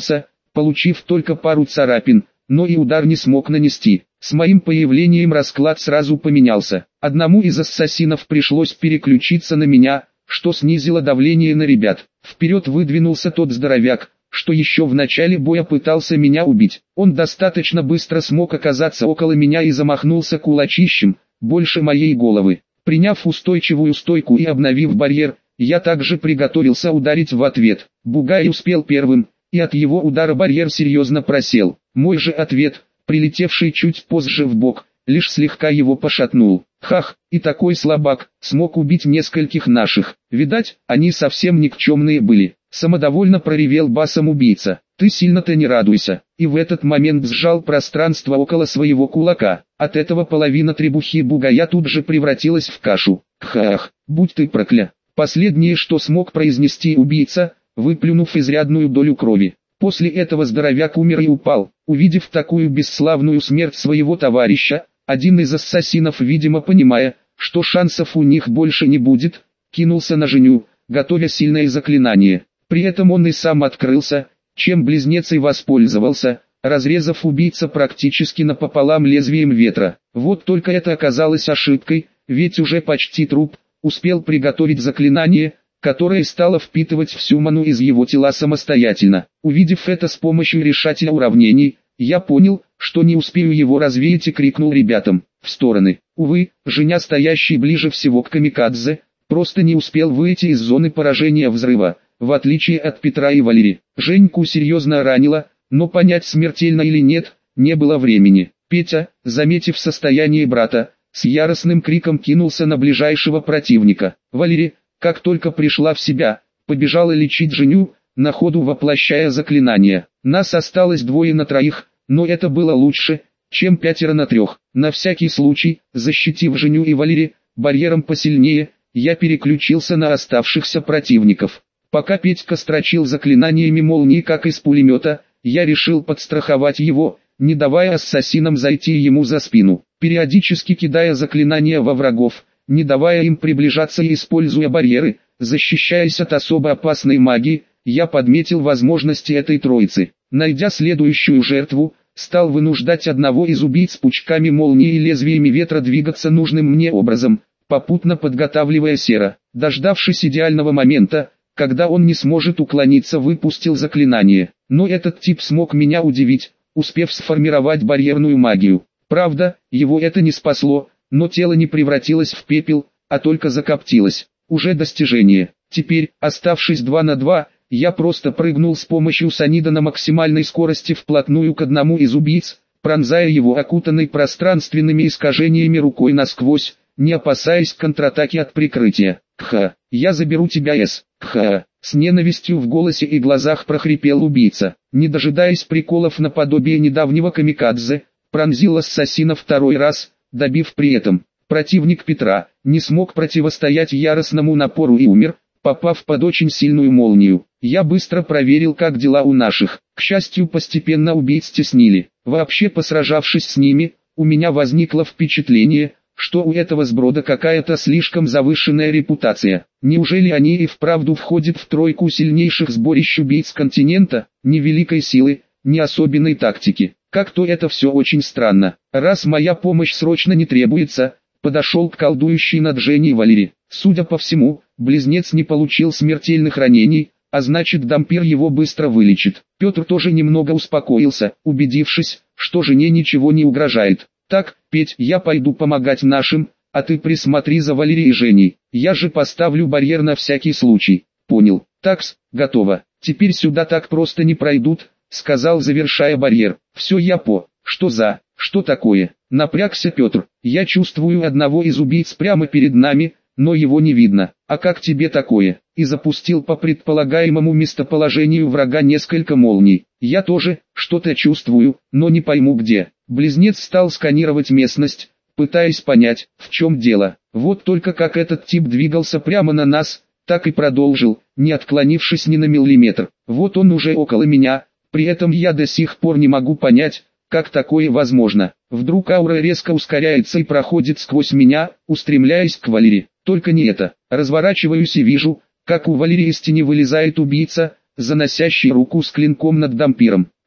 получив только пару царапин, но и удар не смог нанести. С моим появлением расклад сразу поменялся. Одному из ассасинов пришлось переключиться на меня, что снизило давление на ребят. Вперед выдвинулся тот здоровяк, что еще в начале боя пытался меня убить. Он достаточно быстро смог оказаться около меня и замахнулся кулачищем, больше моей головы. Приняв устойчивую стойку и обновив барьер, я также приготовился ударить в ответ. Бугай успел первым, и от его удара барьер серьезно просел. Мой же ответ, прилетевший чуть позже в бок, лишь слегка его пошатнул. Хах, и такой слабак, смог убить нескольких наших. Видать, они совсем никчемные были. Самодовольно проревел басом убийца. Ты сильно-то не радуйся. И в этот момент сжал пространство около своего кулака. От этого половина требухи бугая тут же превратилась в кашу. Хах, будь ты прокля. Последнее, что смог произнести убийца, выплюнув изрядную долю крови. После этого здоровяк умер и упал. Увидев такую бесславную смерть своего товарища, один из ассасинов, видимо понимая, что шансов у них больше не будет, кинулся на Женю, готовя сильное заклинание. При этом он и сам открылся, чем близнец и воспользовался, разрезав убийца практически напополам лезвием ветра. Вот только это оказалось ошибкой, ведь уже почти труп успел приготовить заклинание, которое стало впитывать всю ману из его тела самостоятельно. Увидев это с помощью решателя уравнений, я понял, что не успею его развеять, и крикнул ребятам в стороны. Увы, Женя, стоящий ближе всего к камикадзе, просто не успел выйти из зоны поражения взрыва, в отличие от Петра и Валерии. Женьку серьезно ранило, но понять, смертельно или нет, не было времени. Петя, заметив состояние брата, с яростным криком кинулся на ближайшего противника. Валерия, как только пришла в себя, побежала лечить Женю, на ходу воплощая заклинание. Нас осталось двое на троих, но это было лучше, чем пятеро на трех. На всякий случай, защитив Женю и Валерия барьером посильнее, я переключился на оставшихся противников. Пока Петька строчил заклинаниями молнии как из пулемета, я решил подстраховать его, не давая ассасинам зайти ему за спину, периодически кидая заклинания во врагов, не давая им приближаться и используя барьеры, защищаясь от особо опасной магии. Я подметил возможности этой троицы. Найдя следующую жертву, стал вынуждать одного из убийц пучками молнии и лезвиями ветра двигаться нужным мне образом, попутно подготавливая Сера. Дождавшись идеального момента, когда он не сможет уклониться, выпустил заклинание. Но этот тип смог меня удивить, успев сформировать барьерную магию. Правда, его это не спасло, но тело не превратилось в пепел, а только закоптилось. Уже достижение. Теперь, оставшись два на два, я просто прыгнул с помощью санида на максимальной скорости вплотную к одному из убийц, пронзая его окутанной пространственными искажениями рукой насквозь, не опасаясь контратаки от прикрытия. «Ха, я заберу тебя, С. Ха!» С ненавистью в голосе и глазах прохрипел убийца. Не дожидаясь приколов наподобие недавнего камикадзе, пронзил ассасина второй раз, добив при этом. Противник Петра не смог противостоять яростному напору и умер, попав под очень сильную молнию. Я быстро проверил, как дела у наших. К счастью, постепенно убийц стеснили. Вообще, посражавшись с ними, у меня возникло впечатление, что у этого сброда какая-то слишком завышенная репутация. Неужели они и вправду входят в тройку сильнейших сборищ убийц континента? Ни великой силы, ни особенной тактики. Как-то это все очень странно. Раз моя помощь срочно не требуется, подошел к колдующей над Женей Валерии. Судя по всему, близнец не получил смертельных ранений, а значит, дампир его быстро вылечит. Петр тоже немного успокоился, убедившись, что жене ничего не угрожает. Так, Петь, я пойду помогать нашим, а ты присмотри за Валерией и Женей. Я же поставлю барьер на всякий случай. Понял. Такс, готово. Теперь сюда так просто не пройдут, сказал, завершая барьер. Все, я по. Что за, что такое? Напрягся Петр. Я чувствую одного из убийц прямо перед нами, но его не видно. А как тебе такое? И запустил по предполагаемому местоположению врага несколько молний. Я тоже что-то чувствую, но не пойму где. Близнец стал сканировать местность, пытаясь понять, в чем дело. Вот только как этот тип двигался прямо на нас, так и продолжил, не отклонившись ни на миллиметр. Вот он уже около меня, при этом я до сих пор не могу понять, как такое возможно. Вдруг аура резко ускоряется и проходит сквозь меня, устремляясь к Валерии. Только не это. Разворачиваюсь и вижу, как у Валерии из тени вылезает убийца, заносящий руку с клинком над дампиром.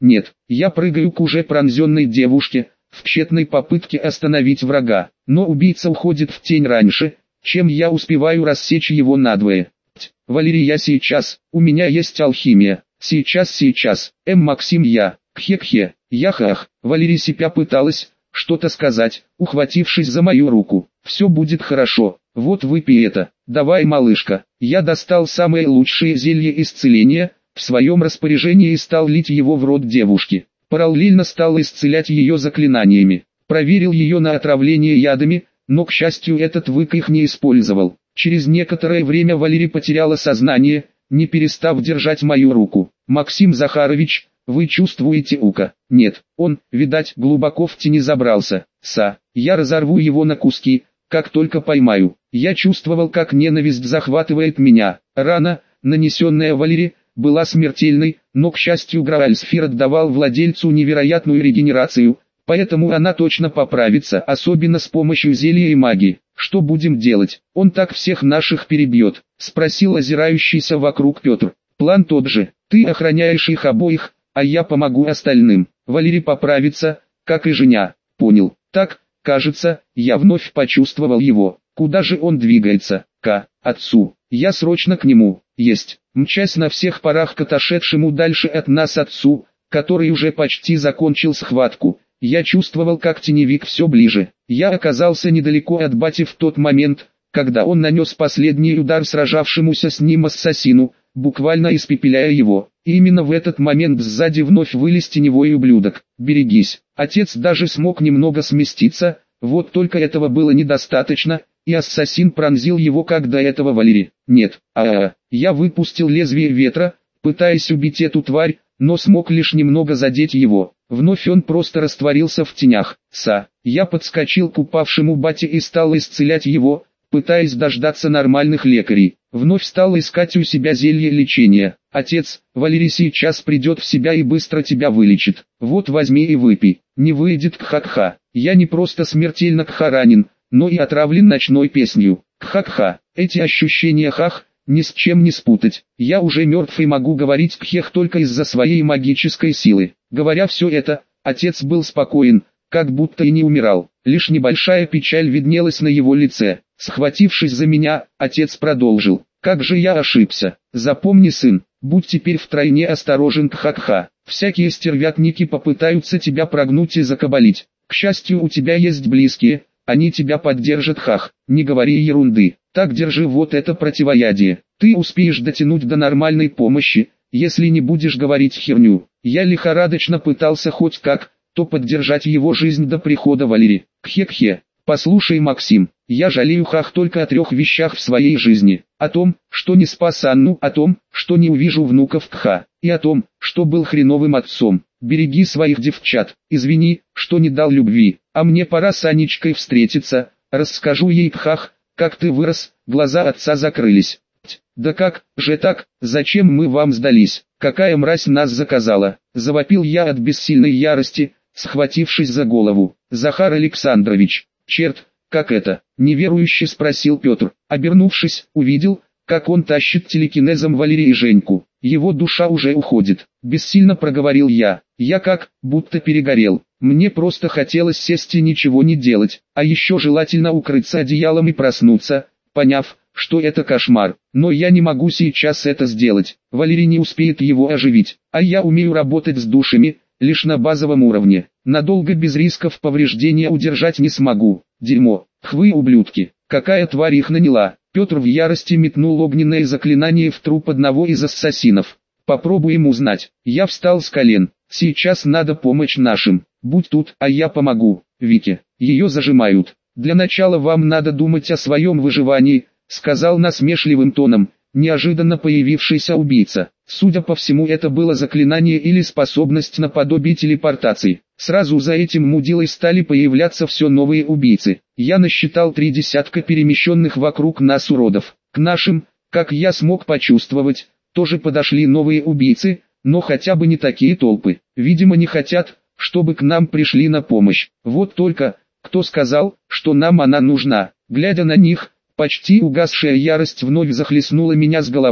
Нет, я прыгаю к уже пронзенной девушке, в тщетной попытке остановить врага, но убийца уходит в тень раньше, чем я успеваю рассечь его надвое. Ть, Валерий, я сейчас, у меня есть алхимия, сейчас, сейчас, М. Максим, я, кхе-кхе, я хах, Валерий сипя пыталась что-то сказать, ухватившись за мою руку. Все будет хорошо, вот выпей это, давай, малышка. Я достал самое лучшее зелье исцеления, в своем распоряжении и стал лить его в рот девушки. Параллельно стал исцелять ее заклинаниями. Проверил ее на отравление ядами, но к счастью этот вык их не использовал. Через некоторое время Валерий потеряла сознание, не перестав держать мою руку. Максим Захарович, вы чувствуете ука? Нет, он, видать, глубоко в тени забрался. Са, я разорву его на куски, как только поймаю. Я чувствовал, как ненависть захватывает меня. Рана, нанесенная Валерии, была смертельной, но к счастью Грааль-сфер отдавал владельцу невероятную регенерацию, поэтому она точно поправится, особенно с помощью зелья и магии. Что будем делать? Он так всех наших перебьет, спросил озирающийся вокруг Петр. План тот же, ты охраняешь их обоих, а я помогу остальным. Валерий поправится, как и Женя. Понял. Так, кажется, я вновь почувствовал его. Куда же он двигается? К отцу. Я срочно к нему. Есть. Мчась на всех парах к отошедшему дальше от нас отцу, который уже почти закончил схватку, я чувствовал, как теневик все ближе. Я оказался недалеко от бати в тот момент, когда он нанес последний удар сражавшемуся с ним ассасину, буквально испепеляя его. И именно в этот момент сзади вновь вылез теневой ублюдок. Берегись. Отец даже смог немного сместиться, вот только этого было недостаточно, и ассасин пронзил его как до этого Валерий. Нет, а-а-а. Я выпустил лезвие ветра, пытаясь убить эту тварь, но смог лишь немного задеть его. Вновь он просто растворился в тенях. Са. Я подскочил к упавшему бате и стал исцелять его, пытаясь дождаться нормальных лекарей. Вновь стал искать у себя зелье лечения. Отец, Валерий сейчас придет в себя и быстро тебя вылечит. Вот возьми и выпей. Не выйдет кха-кха. Я не просто смертельно кха-ранен, но и отравлен ночной песнью. Кха-кха. Эти ощущения хах, ни с чем не спутать. Я уже мертв и могу говорить кхех только из-за своей магической силы. Говоря все это, отец был спокоен, как будто и не умирал. Лишь небольшая печаль виднелась на его лице. Схватившись за меня, отец продолжил. Как же я ошибся. Запомни, сын, будь теперь втройне осторожен, кха-кха. Всякие стервятники попытаются тебя прогнуть и закабалить. К счастью, у тебя есть близкие, они тебя поддержат, хах. Не говори ерунды. Так держи вот это противоядие. Ты успеешь дотянуть до нормальной помощи, если не будешь говорить херню. Я лихорадочно пытался хоть как, то поддержать его жизнь до прихода Валерии. Кхе-кхе. Послушай, Максим, я жалею хах только о трех вещах в своей жизни. О том, что не спас Анну, о том, что не увижу внуков кха, и о том, что был хреновым отцом. Береги своих девчат, извини, что не дал любви, а мне пора с Анечкой встретиться, расскажу ей кхах, как ты вырос. Глаза отца закрылись. Ть, да как же так, зачем мы вам сдались, какая мразь нас заказала, завопил я от бессильной ярости, схватившись за голову. Захар Александрович, черт, как это, неверующе спросил Петр, обернувшись, увидел, как он тащит телекинезом Валерия и Женьку. Его душа уже уходит, бессильно проговорил я. Я как, будто перегорел. Мне просто хотелось сесть и ничего не делать, а еще желательно укрыться одеялом и проснуться, поняв, что это кошмар. Но я не могу сейчас это сделать. Валерий не успеет его оживить, а я умею работать с душами, лишь на базовом уровне. Надолго без рисков повреждения удержать не смогу. Дерьмо, хвы ублюдки, какая тварь их наняла. Петр в ярости метнул огненное заклинание в труп одного из ассасинов. Попробуем узнать. Я встал с колен. Сейчас надо помочь нашим. Будь тут, а я помогу. Вике, ее зажимают. Для начала вам надо думать о своем выживании, сказал насмешливым тоном неожиданно появившийся убийца. Судя по всему, это было заклинание или способность наподобие телепортации. Сразу за этим мудилой стали появляться все новые убийцы. Я насчитал три десятка перемещенных вокруг нас уродов. К нашим, как я смог почувствовать, тоже подошли новые убийцы, но хотя бы не такие толпы. Видимо, не хотят, чтобы к нам пришли на помощь. Вот только, кто сказал, что нам она нужна? Глядя на них, почти угасшая ярость вновь захлестнула меня с головой,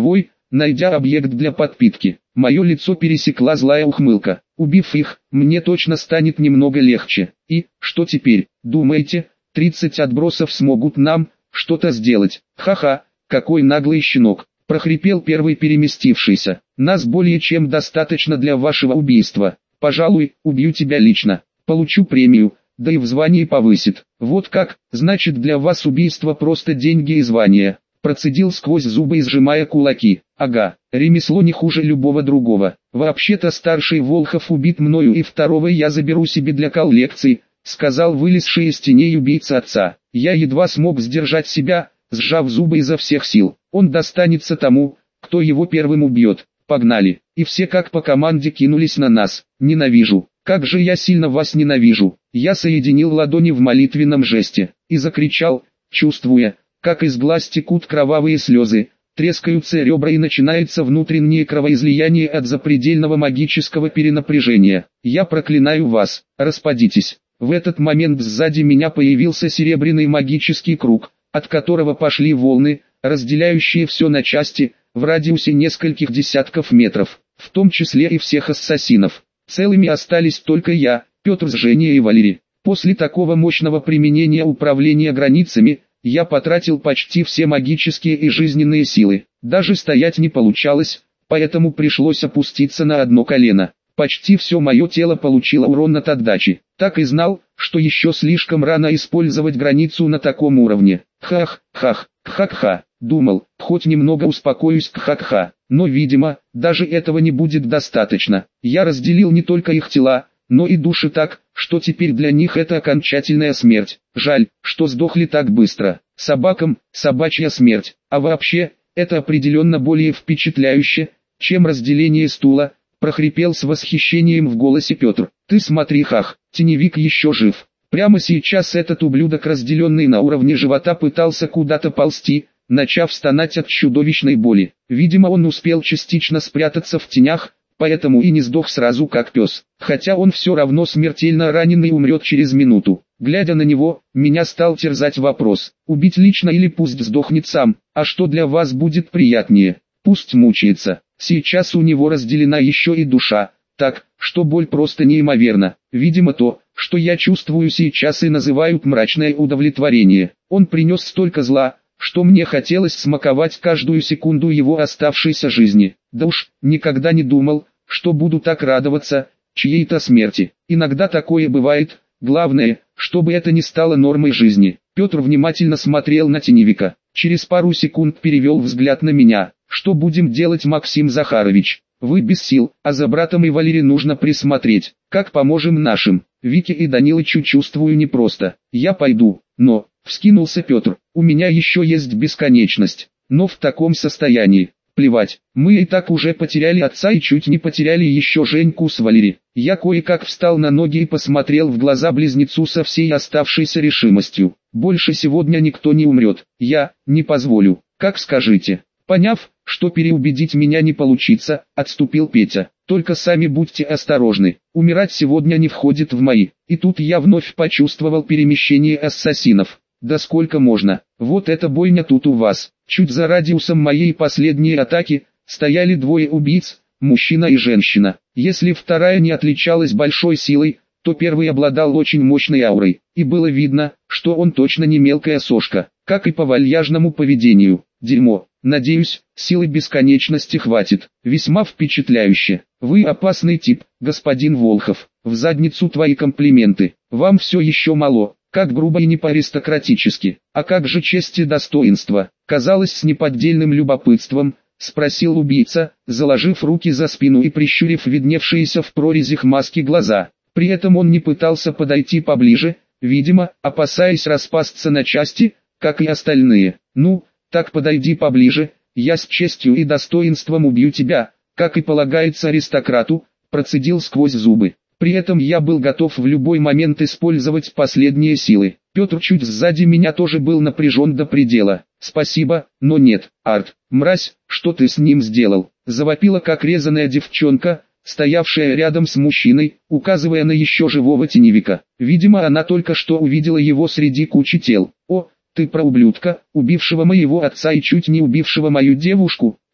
найдя объект для подпитки. Мое лицо пересекла злая ухмылка. Убив их, мне точно станет немного легче. И, что теперь, думаете, тридцать отбросов смогут нам что-то сделать? Ха-ха, какой наглый щенок, прохрипел первый переместившийся. Нас более чем достаточно для вашего убийства. Пожалуй, убью тебя лично. Получу премию, да и в звании повысит. Вот как, значит для вас убийство просто деньги и звание. Процедил сквозь зубы и сжимая кулаки. Ага, ремесло не хуже любого другого. Вообще-то старший Волхов убит мною и второго я заберу себе для коллекции, сказал вылезший из теней убийца отца. Я едва смог сдержать себя, сжав зубы изо всех сил. Он достанется тому, кто его первым убьет. Погнали. И все как по команде кинулись на нас. Ненавижу. Как же я сильно вас ненавижу. Я соединил ладони в молитвенном жесте и закричал, чувствуя, как из глаз текут кровавые слезы, трескаются ребра и начинается внутреннее кровоизлияние от запредельного магического перенапряжения. Я проклинаю вас, распадитесь. В этот момент сзади меня появился серебряный магический круг, от которого пошли волны, разделяющие все на части, в радиусе нескольких десятков метров, в том числе и всех ассасинов. Целыми остались только я, Петр с Женей и Валерий. После такого мощного применения управления границами, я потратил почти все магические и жизненные силы. Даже стоять не получалось, поэтому пришлось опуститься на одно колено. Почти все мое тело получило урон от отдачи. Так и знал, что еще слишком рано использовать границу на таком уровне. Хах, хах, хах-ха. Думал, хоть немного успокоюсь, кхак-ха. Но видимо, даже этого не будет достаточно. Я разделил не только их тела, но и души так, что теперь для них это окончательная смерть. Жаль, что сдохли так быстро. Собакам – собачья смерть. А вообще, это определенно более впечатляюще, чем разделение стула, прохрипел с восхищением в голосе Петр. Ты смотри, хах, теневик еще жив. Прямо сейчас этот ублюдок, разделенный на уровне живота, пытался куда-то ползти, начав стонать от чудовищной боли. Видимо, он успел частично спрятаться в тенях, поэтому и не сдох сразу как пес. Хотя он все равно смертельно раненый умрет через минуту. Глядя на него, меня стал терзать вопрос, убить лично или пусть сдохнет сам. А что для вас будет приятнее? Пусть мучается. Сейчас у него разделена еще и душа, так, что боль просто неимоверна. Видимо, то, что я чувствую сейчас, и называют мрачное удовлетворение. Он принес столько зла, что мне хотелось смаковать каждую секунду его оставшейся жизни. Да уж, никогда не думал, что буду так радоваться чьей-то смерти. Иногда такое бывает, главное, чтобы это не стало нормой жизни. Петр внимательно смотрел на теневика. Через пару секунд перевел взгляд на меня. Что будем делать, Максим Захарович? Вы без сил, а за братом и Валерием нужно присмотреть. Как поможем нашим? Вике и Данилычу чувствую непросто. Я пойду, но... Вскинулся Петр. У меня еще есть бесконечность. Но в таком состоянии. Плевать. Мы и так уже потеряли отца и чуть не потеряли еще Женьку с Валерием. Я кое-как встал на ноги и посмотрел в глаза близнецу со всей оставшейся решимостью. Больше сегодня никто не умрет. Я не позволю. Как скажите. Поняв, что переубедить меня не получится, отступил Петя. Только сами будьте осторожны. Умирать сегодня не входит в мои. И тут я вновь почувствовал перемещение ассасинов. Да сколько можно? Вот эта бойня тут у вас. Чуть за радиусом моей последней атаки стояли двое убийц, мужчина и женщина. Если вторая не отличалась большой силой, то первый обладал очень мощной аурой. И было видно, что он точно не мелкая сошка, как и по вальяжному поведению. Дерьмо. Надеюсь, силы бесконечности хватит. Весьма впечатляюще. Вы опасный тип, господин Волхов. В задницу твои комплименты. Вам все еще мало. Как грубо и не по-аристократически. А как же честь и достоинство? Казалось, с неподдельным любопытством, спросил убийца, заложив руки за спину и прищурив видневшиеся в прорезях маски глаза. При этом он не пытался подойти поближе, видимо, опасаясь распасться на части, как и остальные. Ну, так подойди поближе, я с честью и достоинством убью тебя, как и полагается аристократу, процедил сквозь зубы. При этом я был готов в любой момент использовать последние силы. Петр чуть сзади меня тоже был напряжен до предела. Спасибо, но нет. Арт, мразь, что ты с ним сделал? Завопила как резаная девчонка, стоявшая рядом с мужчиной, указывая на еще живого теневика. Видимо, она только что увидела его среди кучи тел. О, ты про ублюдка, убившего моего отца и чуть не убившего мою девушку.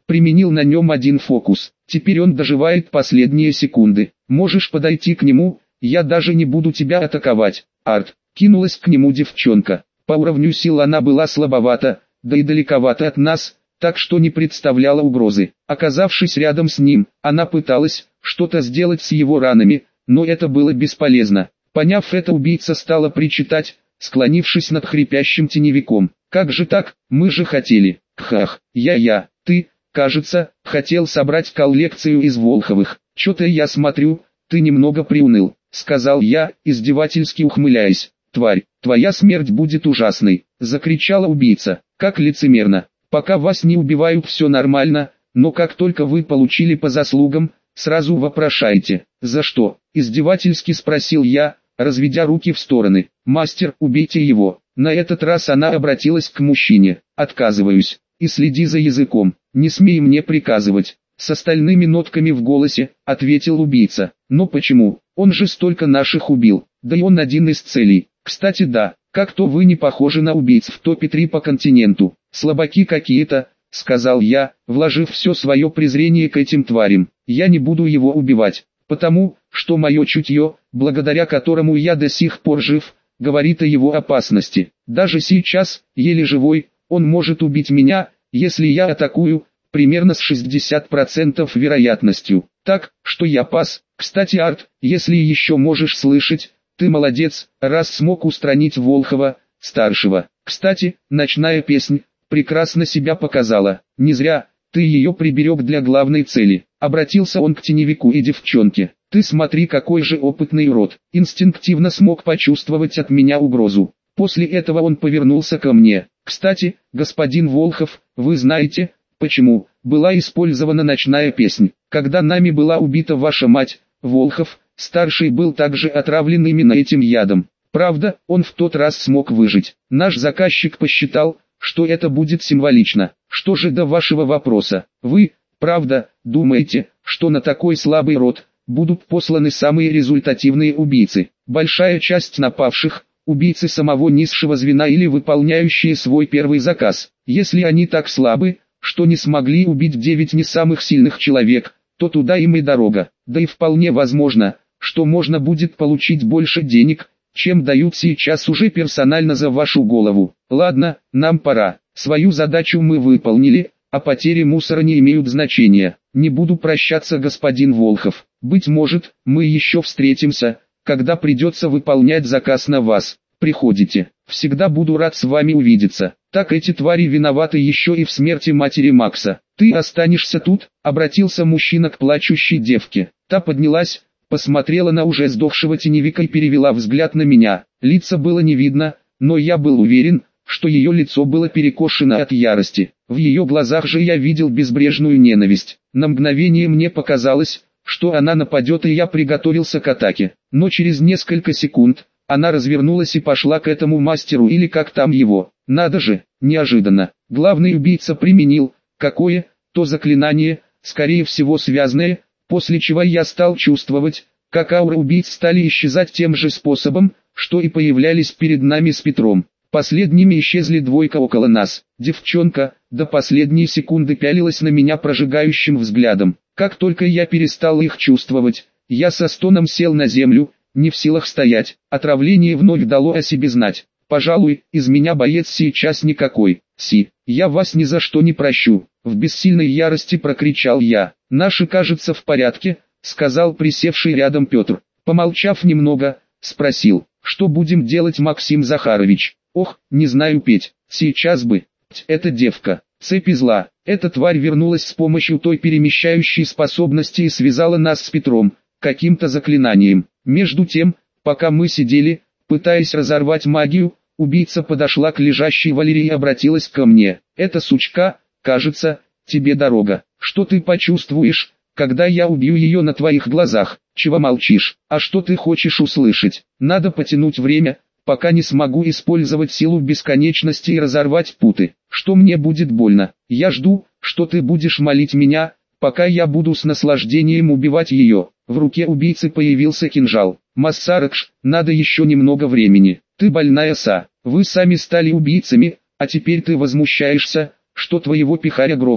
Применил на нем один фокус. Теперь он доживает последние секунды. Можешь подойти к нему, я даже не буду тебя атаковать. Арт. Кинулась к нему девчонка. По уровню сил она была слабовата, да и далековато от нас, так что не представляла угрозы. Оказавшись рядом с ним, она пыталась что-то сделать с его ранами, но это было бесполезно. Поняв это, убийца стала причитать, склонившись над хрипящим теневиком. «Как же так, мы же хотели, хах, я-я, ты, кажется, хотел собрать коллекцию из Волховых, чё-то я смотрю, ты немного приуныл», — сказал я, издевательски ухмыляясь. «Тварь, твоя смерть будет ужасной», — закричала убийца. «Как лицемерно, пока вас не убивают все нормально, но как только вы получили по заслугам, сразу вопрошаете, за что?» — издевательски спросил я, разведя руки в стороны. «Мастер, убейте его». На этот раз она обратилась к мужчине. «Отказываюсь. И следи за языком, не смей мне приказывать». С остальными нотками в голосе, ответил убийца. «Но почему? Он же столько наших убил, да и он один из целей. Кстати, да, как-то вы не похожи на убийц в топе три по континенту. Слабаки какие-то», — сказал я, вложив все свое презрение к этим тварям. «Я не буду его убивать, потому, что мое чутье, благодаря которому я до сих пор жив, говорит о его опасности. Даже сейчас, еле живой, он может убить меня, если я атакую, примерно с шестьдесят процентов вероятностью. Так, что я пас. Кстати, Арт, если еще можешь слышать, ты молодец, раз смог устранить Волхова, старшего. Кстати, ночная песнь прекрасно себя показала. Не зря ты ее приберег для главной цели». Обратился он к теневику и девчонке. «Ты смотри, какой же опытный урод». Инстинктивно смог почувствовать от меня угрозу. После этого он повернулся ко мне. «Кстати, господин Волхов, вы знаете, почему была использована ночная песнь? Когда нами была убита ваша мать, Волхов, старший, был также отравлен именно этим ядом. Правда, он в тот раз смог выжить. Наш заказчик посчитал, что это будет символично. Что же до вашего вопроса? Вы, правда, думаете, что на такой слабый род будут посланы самые результативные убийцы? Большая часть напавших – убийцы самого низшего звена или выполняющие свой первый заказ. Если они так слабы, что не смогли убить девять не самых сильных человек, то туда им и дорога. Да и вполне возможно, что можно будет получить больше денег, чем дают сейчас уже персонально за вашу голову. Ладно, нам пора. Свою задачу мы выполнили, а потери мусора не имеют значения. Не буду прощаться, господин Волхов. Быть может, мы еще встретимся, когда придется выполнять заказ на вас. Приходите. Всегда буду рад с вами увидеться. Так эти твари виноваты еще и в смерти матери Макса. Ты останешься тут?» — обратился мужчина к плачущей девке. Та поднялась, посмотрела на уже сдохшего теневика и перевела взгляд на меня. Лица было не видно, но я был уверен, что ее лицо было перекошено от ярости. В ее глазах же я видел безбрежную ненависть. На мгновение мне показалось, что она нападет, и я приготовился к атаке. Но через несколько секунд она развернулась и пошла к этому мастеру, или как там его. Надо же, неожиданно. Главный убийца применил какое-то заклинание, скорее всего связанное, после чего я стал чувствовать, как ауры убийц стали исчезать тем же способом, что и появлялись перед нами с Петром. Последними исчезли двойка около нас. Девчонка до последней секунды пялилась на меня прожигающим взглядом. Как только я перестал их чувствовать, я со стоном сел на землю, не в силах стоять. Отравление вновь дало о себе знать. Пожалуй, из меня боец сейчас никакой. Си, я вас ни за что не прощу. В бессильной ярости прокричал я. Наши, кажется, в порядке, сказал присевший рядом Петр. Помолчав немного, спросил, что будем делать, Максим Захарович? Ох, не знаю, петь, сейчас бы. Ть, эта девка, цепи зла. Эта тварь вернулась с помощью той перемещающей способности и связала нас с Петром, каким-то заклинанием. Между тем, пока мы сидели, пытаясь разорвать магию, убийца подошла к лежащей Валерии и обратилась ко мне. Эта сучка, кажется, тебе дорога. Что ты почувствуешь, когда я убью ее на твоих глазах? Чего молчишь? А что ты хочешь услышать? Надо потянуть время, пока не смогу использовать силу бесконечности и разорвать путы. Что мне будет больно? Я жду, что ты будешь молить меня, пока я буду с наслаждением убивать ее. В руке убийцы появился кинжал. Массаракш, надо еще немного времени. Ты больная, Са. Вы сами стали убийцами, а теперь ты возмущаешься, что твоего пихаря грохнули.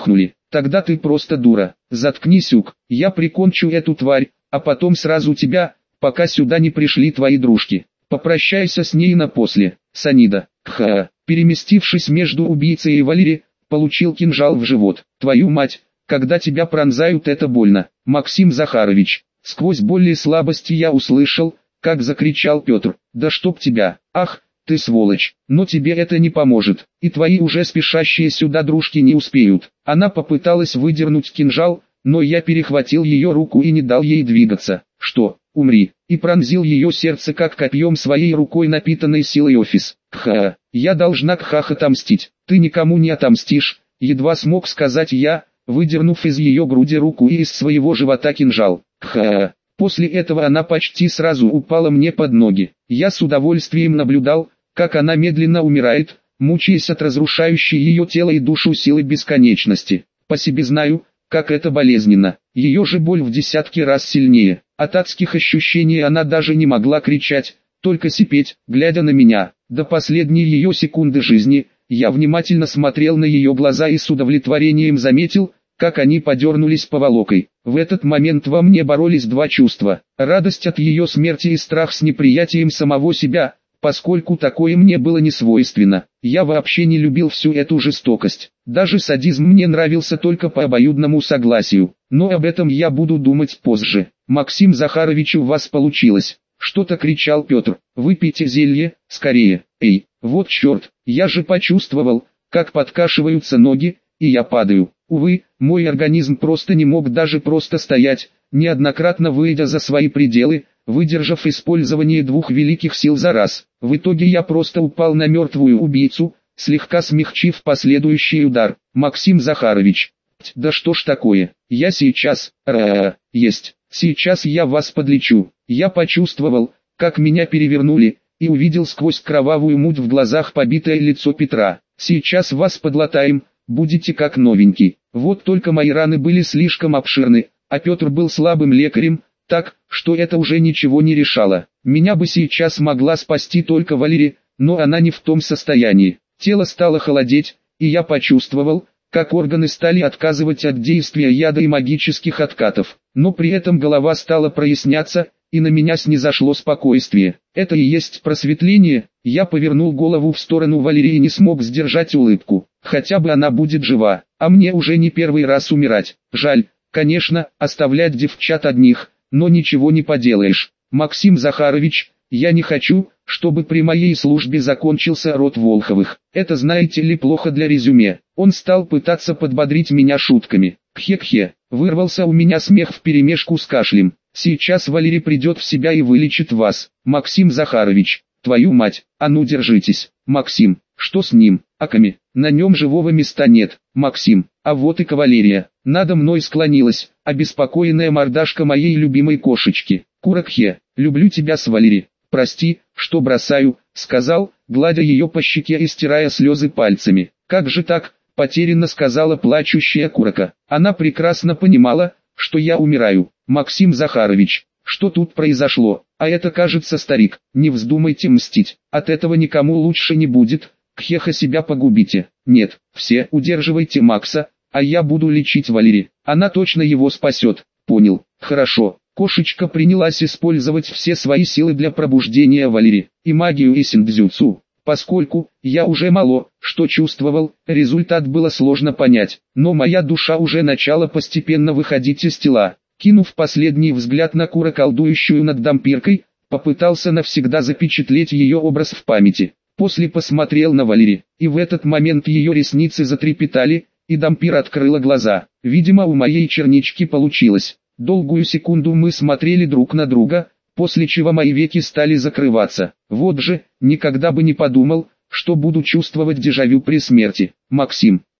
Тогда ты просто дура. Заткнись, Ук, я прикончу эту тварь, а потом сразу тебя, пока сюда не пришли твои дружки. Попрощайся с ней напосле, Санида. Кха, переместившись между убийцей и Валери, получил кинжал в живот. Твою мать, когда тебя пронзают, это больно. Максим Захарович, сквозь боль и слабости я услышал, как закричал Петр. Да чтоб тебя, ах, ты сволочь, но тебе это не поможет, и твои уже спешащие сюда дружки не успеют. Она попыталась выдернуть кинжал, но я перехватил ее руку и не дал ей двигаться. Что, умри, и пронзил ее сердце как копьем своей рукой, напитанной силой офис. Кха, я должна Кхах отомстить. Ты никому не отомстишь, едва смог сказать я, выдернув из ее груди руку и из своего живота кинжал. Кха. После этого она почти сразу упала мне под ноги. Я с удовольствием наблюдал, как она медленно умирает, мучаясь от разрушающей ее тело и душу силы бесконечности. По себе знаю, как это болезненно. Ее же боль в десятки раз сильнее. От адских ощущений она даже не могла кричать, только сипеть, глядя на меня. До последней ее секунды жизни, я внимательно смотрел на ее глаза и с удовлетворением заметил, как они подернулись поволокой. В этот момент во мне боролись два чувства: радость от ее смерти и страх с неприятием самого себя, поскольку такое мне было не свойственно. Я вообще не любил всю эту жестокость. Даже садизм мне нравился только по обоюдному согласию. Но об этом я буду думать позже. Максим Захарович, у вас получилось. Что-то кричал Петр. Выпейте зелье, скорее. Эй, вот черт, я же почувствовал, как подкашиваются ноги, и я падаю. Увы, мой организм просто не мог даже просто стоять, неоднократно выйдя за свои пределы, выдержав использование двух великих сил за раз. В итоге я просто упал на мертвую убийцу, слегка смягчив последующий удар. Максим Захарович, да что ж такое, я сейчас, ра, есть, сейчас я вас подлечу. Я почувствовал, как меня перевернули, и увидел сквозь кровавую муть в глазах побитое лицо Петра. Сейчас вас подлатаем, будете как новенький. Вот только мои раны были слишком обширны, а Петр был слабым лекарем, так, что это уже ничего не решало. Меня бы сейчас могла спасти только Валери, но она не в том состоянии. Тело стало холодеть, и я почувствовал, как органы стали отказывать от действия яда и магических откатов. Но при этом голова стала проясняться, и на меня снизошло спокойствие. Это и есть просветление. Я повернул голову в сторону Валерии и не смог сдержать улыбку. Хотя бы она будет жива, а мне уже не первый раз умирать. Жаль, конечно, оставлять девчат одних, но ничего не поделаешь. Максим Захарович, я не хочу, чтобы при моей службе закончился род Волховых. Это, знаете ли, плохо для резюме. Он стал пытаться подбодрить меня шутками. Кхе-кхе, вырвался у меня смех вперемешку с кашлем. Сейчас Валерий придет в себя и вылечит вас. Максим Захарович, твою мать, а ну держитесь. Максим, что с ним? Аками, на нем живого места нет. Максим, а вот и кавалерия. Надо мной склонилась, обеспокоенная мордашка моей любимой кошечки. Куракхе, люблю тебя, с Валери. Прости, что бросаю, сказал, гладя ее по щеке и стирая слезы пальцами. Как же так, потерянно сказала плачущая Курака. Она прекрасно понимала, что я умираю. Максим Захарович, что тут произошло? А это, кажется, старик. Не вздумайте мстить, от этого никому лучше не будет. Кхеха, себя погубите. Нет, все удерживайте Макса, а я буду лечить Валери. Она точно его спасет. Понял, хорошо. Кошечка принялась использовать все свои силы для пробуждения Валери, и магию и синдзюцу. Поскольку я уже мало что чувствовал, результат было сложно понять, но моя душа уже начала постепенно выходить из тела. Кинув последний взгляд на Кура, колдующую над дампиркой, попытался навсегда запечатлеть ее образ в памяти. После посмотрел на Валери, и в этот момент ее ресницы затрепетали, и дампир открыла глаза. Видимо, у моей чернички получилось. Долгую секунду мы смотрели друг на друга, после чего мои веки стали закрываться. Вот же, никогда бы не подумал, что буду чувствовать дежавю при смерти. Максим.